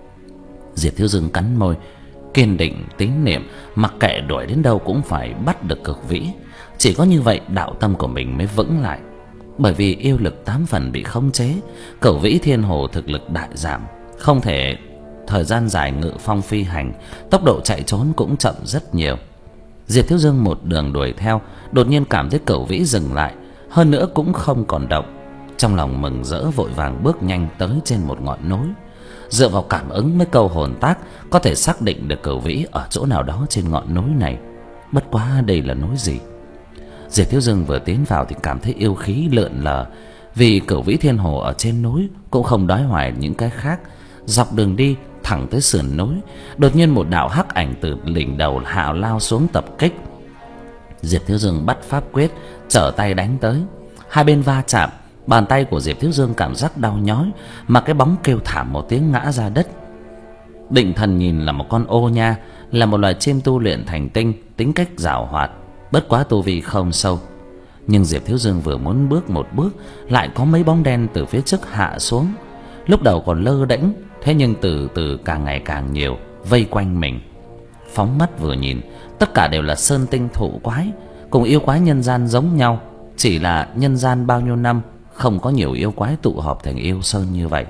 Diệp Thiếu Dương cắn môi, kiên định tín niệm, mặc kệ đuổi đến đâu cũng phải bắt được Cực Vĩ. Chỉ có như vậy đạo tâm của mình mới vững lại. Bởi vì yêu lực tám phần bị khống chế, Cửu Vĩ Thiên Hồ thực lực đại giảm, không thể thời gian dài ngự phong phi hành, tốc độ chạy trốn cũng chậm rất nhiều. Diệp Thiếu Dương một đường đuổi theo, đột nhiên cảm thấy Cửu Vĩ dừng lại, hơn nữa cũng không còn động. Trong lòng mừng rỡ vội vàng bước nhanh tới trên một ngọn núi. Dựa vào cảm ứng với câu hồn tác, có thể xác định được Cửu Vĩ ở chỗ nào đó trên ngọn núi này. Bất quá đây là núi gì? Diệp Thiếu Dương vừa tiến vào thì cảm thấy yêu khí lượn lờ, vì Cửu Vĩ Thiên Hồ ở trên núi cũng không đói hoài những cái khác. Dọc đường đi thẳng tới sườn núi, đột nhiên một đạo hắc ảnh từ đỉnh đầu hạ lao xuống tập kích. Diệp Thiếu Dương bắt pháp quyết, trở tay đánh tới. Hai bên va chạm, bàn tay của Diệp Thiếu Dương cảm giác đau nhói, mà cái bóng kêu thảm một tiếng ngã ra đất. Định thần nhìn là một con ô nha, là một loài chim tu luyện thành tinh, tính cách giàu hoạt, bất quá tu vi không sâu. Nhưng Diệp Thiếu Dương vừa muốn bước một bước, lại có mấy bóng đen từ phía trước hạ xuống. Lúc đầu còn lơ đễnh, thế nhưng từ từ càng ngày càng nhiều, vây quanh mình. Phóng mắt vừa nhìn, tất cả đều là sơn tinh thụ quái, cùng yêu quái nhân gian giống nhau, chỉ là nhân gian bao nhiêu năm không có nhiều yêu quái tụ họp thành yêu sơn như vậy.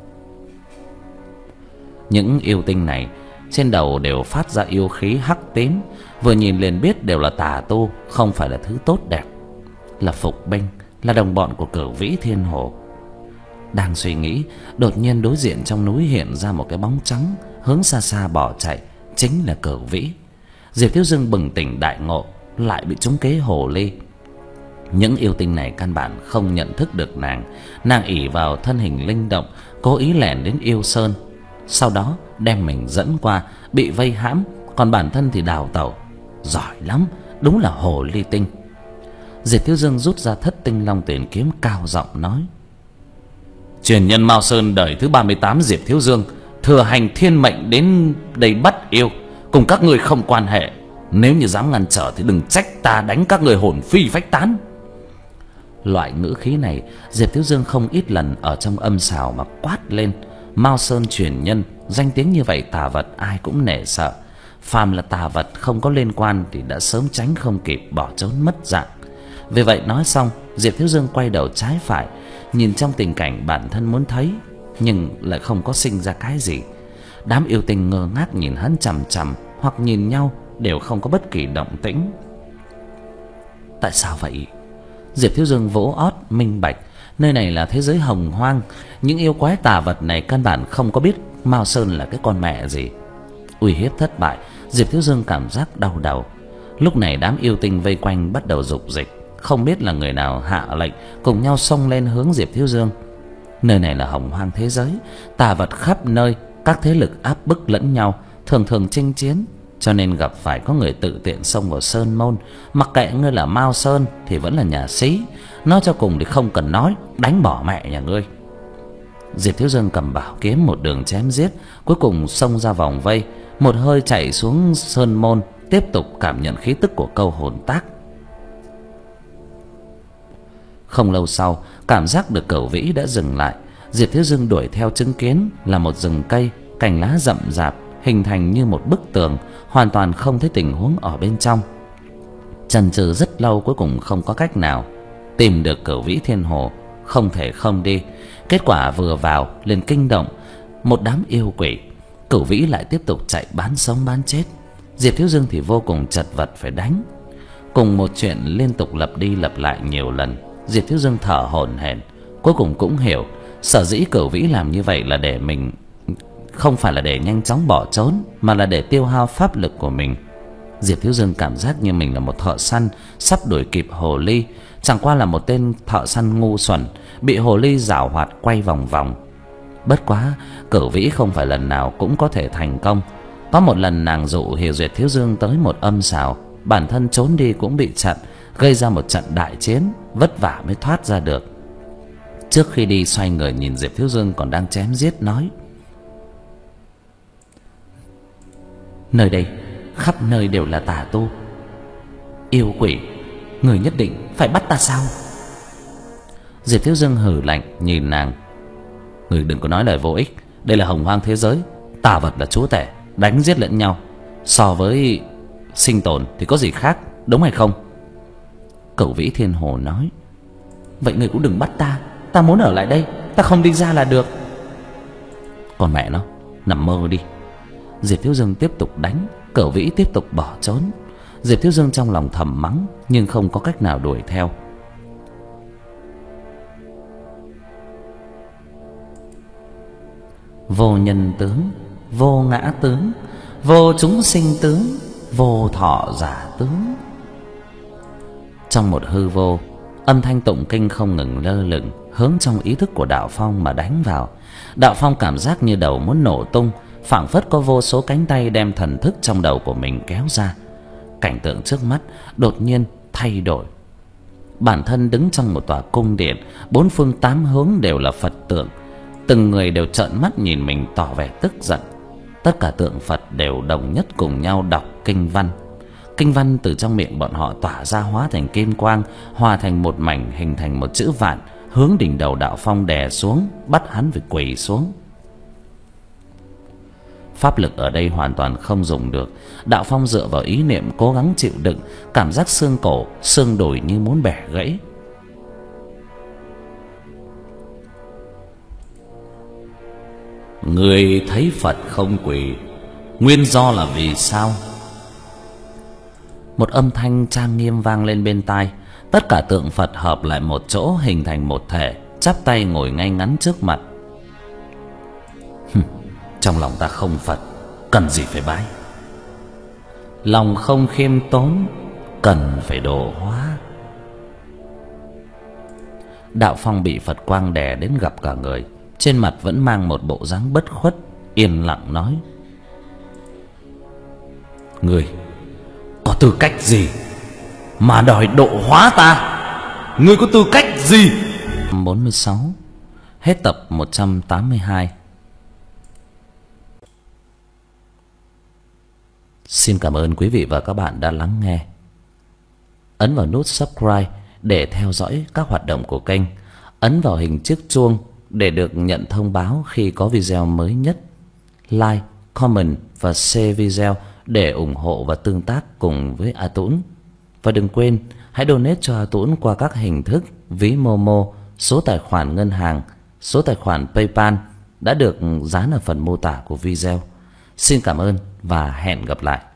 Những yêu tinh này trên đầu đều phát ra yêu khí hắc tím, vừa nhìn liền biết đều là tà tu, không phải là thứ tốt đẹp, là phục binh, là đồng bọn của Cửu Vĩ Thiên Hồ. Đang suy nghĩ, đột nhiên đối diện trong núi hiện ra một cái bóng trắng, hướng xa xa bỏ chạy, chính là Cửu Vĩ. Diệp Thiếu Dương bừng tỉnh đại ngộ, lại bị trúng kế hồ ly. Những yêu tinh này căn bản không nhận thức được nàng, nàng ỷ vào thân hình linh động, cố ý lẻn đến yêu sơn, sau đó đem mình dẫn qua, bị vây hãm, còn bản thân thì đào tẩu. Giỏi lắm, đúng là hồ ly tinh. Diệp Thiếu Dương rút ra Thất Tinh Long Tuyển kiếm, cao giọng nói: truyền nhân Mao Sơn đời thứ ba mươi tám Diệp Thiếu Dương, thừa hành thiên mệnh đến đây bắt yêu, cùng các người không quan hệ. Nếu như dám ngăn trở thì đừng trách ta đánh các người hồn phi phách tán. Loại ngữ khí này Diệp Thiếu Dương không ít lần ở trong âm xào mà quát lên. Mao Sơn truyền nhân, danh tiếng như vậy tà vật ai cũng nể sợ. Phàm là tà vật không có liên quan thì đã sớm tránh không kịp, bỏ trốn mất dạng. Vì vậy nói xong, Diệp Thiếu Dương quay đầu trái phải, nhìn trong tình cảnh bản thân muốn thấy, nhưng lại không có sinh ra cái gì. Đám yêu tinh ngơ ngác nhìn hắn chằm chằm, hoặc nhìn nhau, đều không có bất kỳ động tĩnh. Tại sao vậy? Diệp Thiếu Dương vỗ ót minh bạch, nơi này là thế giới hồng hoang, những yêu quái tà vật này căn bản không có biết Mao Sơn là cái con mẹ gì. Uy hiếp thất bại, Diệp Thiếu Dương cảm giác đau đầu. Lúc này đám yêu tinh vây quanh bắt đầu dục dịch, không biết là người nào hạ lệnh, cùng nhau xông lên hướng Diệp Thiếu Dương. Nơi này là hồng hoang thế giới, tà vật khắp nơi, các thế lực áp bức lẫn nhau, thường thường chinh chiến, cho nên gặp phải có người tự tiện xông vào sơn môn, mặc kệ ngươi là Mao Sơn thì vẫn là nhà sĩ, nói cho cùng thì không cần nói, đánh bỏ mẹ nhà ngươi. Diệp Thiếu Dương cầm bảo kiếm một đường chém giết, cuối cùng xông ra vòng vây, một hơi chạy xuống sơn môn, tiếp tục cảm nhận khí tức của câu hồn tác. Không lâu sau, cảm giác được Cửu Vĩ đã dừng lại. Diệp Thiếu Dương đuổi theo chứng kiến là một rừng cây, cành lá rậm rạp, hình thành như một bức tường, hoàn toàn không thấy tình huống ở bên trong. Chần chừ rất lâu, cuối cùng không có cách nào tìm được Cửu Vĩ Thiên Hồ, không thể không đi. Kết quả vừa vào liền kinh động một đám yêu quỷ. Cửu Vĩ lại tiếp tục chạy bán sống bán chết. Diệp Thiếu Dương thì vô cùng chật vật phải đánh. Cùng một chuyện liên tục lặp đi lặp lại nhiều lần, Diệp Thiếu Dương thở hổn hển. Cuối cùng cũng hiểu, sở dĩ Cửu Vĩ làm như vậy là để mình, không phải là để nhanh chóng bỏ trốn, mà là để tiêu hao pháp lực của mình. Diệp Thiếu Dương cảm giác như mình là một thợ săn sắp đuổi kịp hồ ly, chẳng qua là một tên thợ săn ngu xuẩn bị hồ ly giảo hoạt quay vòng vòng. Bất quá Cửu Vĩ không phải lần nào cũng có thể thành công. Có một lần nàng dụ Hiểu Diệp Thiếu Dương tới một âm sào, bản thân trốn đi cũng bị chặn, gây ra một trận đại chiến, vất vả mới thoát ra được. Trước khi đi xoay người nhìn Diệp Thiếu Dương còn đang chém giết, nói: nơi đây khắp nơi đều là tà tu, yêu quỷ, người nhất định phải bắt ta sao? Diệp Thiếu Dương hừ lạnh nhìn nàng: người đừng có nói lời vô ích, đây là hồng hoang thế giới, tà vật là chúa tể, đánh giết lẫn nhau, so với sinh tồn thì có gì khác, đúng hay không? Cửu Vĩ Thiên Hồ nói: vậy người cũng đừng bắt ta, ta muốn ở lại đây, ta không đi ra là được. Con mẹ nó, nằm mơ đi. Diệp Thiếu Dương tiếp tục đánh, Cửu Vĩ tiếp tục bỏ trốn. Diệp Thiếu Dương trong lòng thầm mắng, nhưng không có cách nào đuổi theo. Vô nhân tướng, vô ngã tướng, vô chúng sinh tướng, vô thọ giả tướng. Trong một hư vô, âm thanh tụng kinh không ngừng lơ lửng, hướng trong ý thức của Đạo Phong mà đánh vào. Đạo Phong cảm giác như đầu muốn nổ tung, phảng phất có vô số cánh tay đem thần thức trong đầu của mình kéo ra. Cảnh tượng trước mắt đột nhiên thay đổi. Bản thân đứng trong một tòa cung điện, bốn phương tám hướng đều là Phật tượng. Từng người đều trợn mắt nhìn mình tỏ vẻ tức giận. Tất cả tượng Phật đều đồng nhất cùng nhau đọc kinh văn. Kinh văn từ trong miệng bọn họ tỏa ra hóa thành kim quang, hòa thành một mảnh, hình thành một chữ vạn, hướng đỉnh đầu Đạo Phong đè xuống, bắt hắn phải quỳ xuống. Pháp lực ở đây hoàn toàn không dùng được. Đạo Phong dựa vào ý niệm cố gắng chịu đựng, cảm giác xương cổ, xương đùi như muốn bẻ gãy. Người thấy Phật không quỳ, nguyên do là vì sao? Một âm thanh trang nghiêm vang lên bên tai. Tất cả tượng Phật hợp lại một chỗ, hình thành một thể, chắp tay ngồi ngay ngắn trước mặt. Trong lòng ta không Phật, cần gì phải bái. Lòng không khiêm tốn, cần phải độ hóa. Đạo Phong bị Phật quang đè đến gặp cả người, trên mặt vẫn mang một bộ dáng bất khuất, yên lặng nói: người có tư cách gì mà đòi độ hóa ta? Ngươi có tư cách gì? bốn mươi sáu. Hết tập một trăm tám mươi hai. Xin cảm ơn quý vị và các bạn đã lắng nghe. Ấn vào nút subscribe để theo dõi các hoạt động của kênh. Ấn vào hình chiếc chuông để được nhận thông báo khi có video mới nhất. Like, comment và share video để ủng hộ và tương tác cùng với A Tũng. Và đừng quên hãy donate cho A Tũng qua các hình thức ví Momo, số tài khoản ngân hàng, số tài khoản PayPal đã được dán ở phần mô tả của video. Xin cảm ơn và hẹn gặp lại.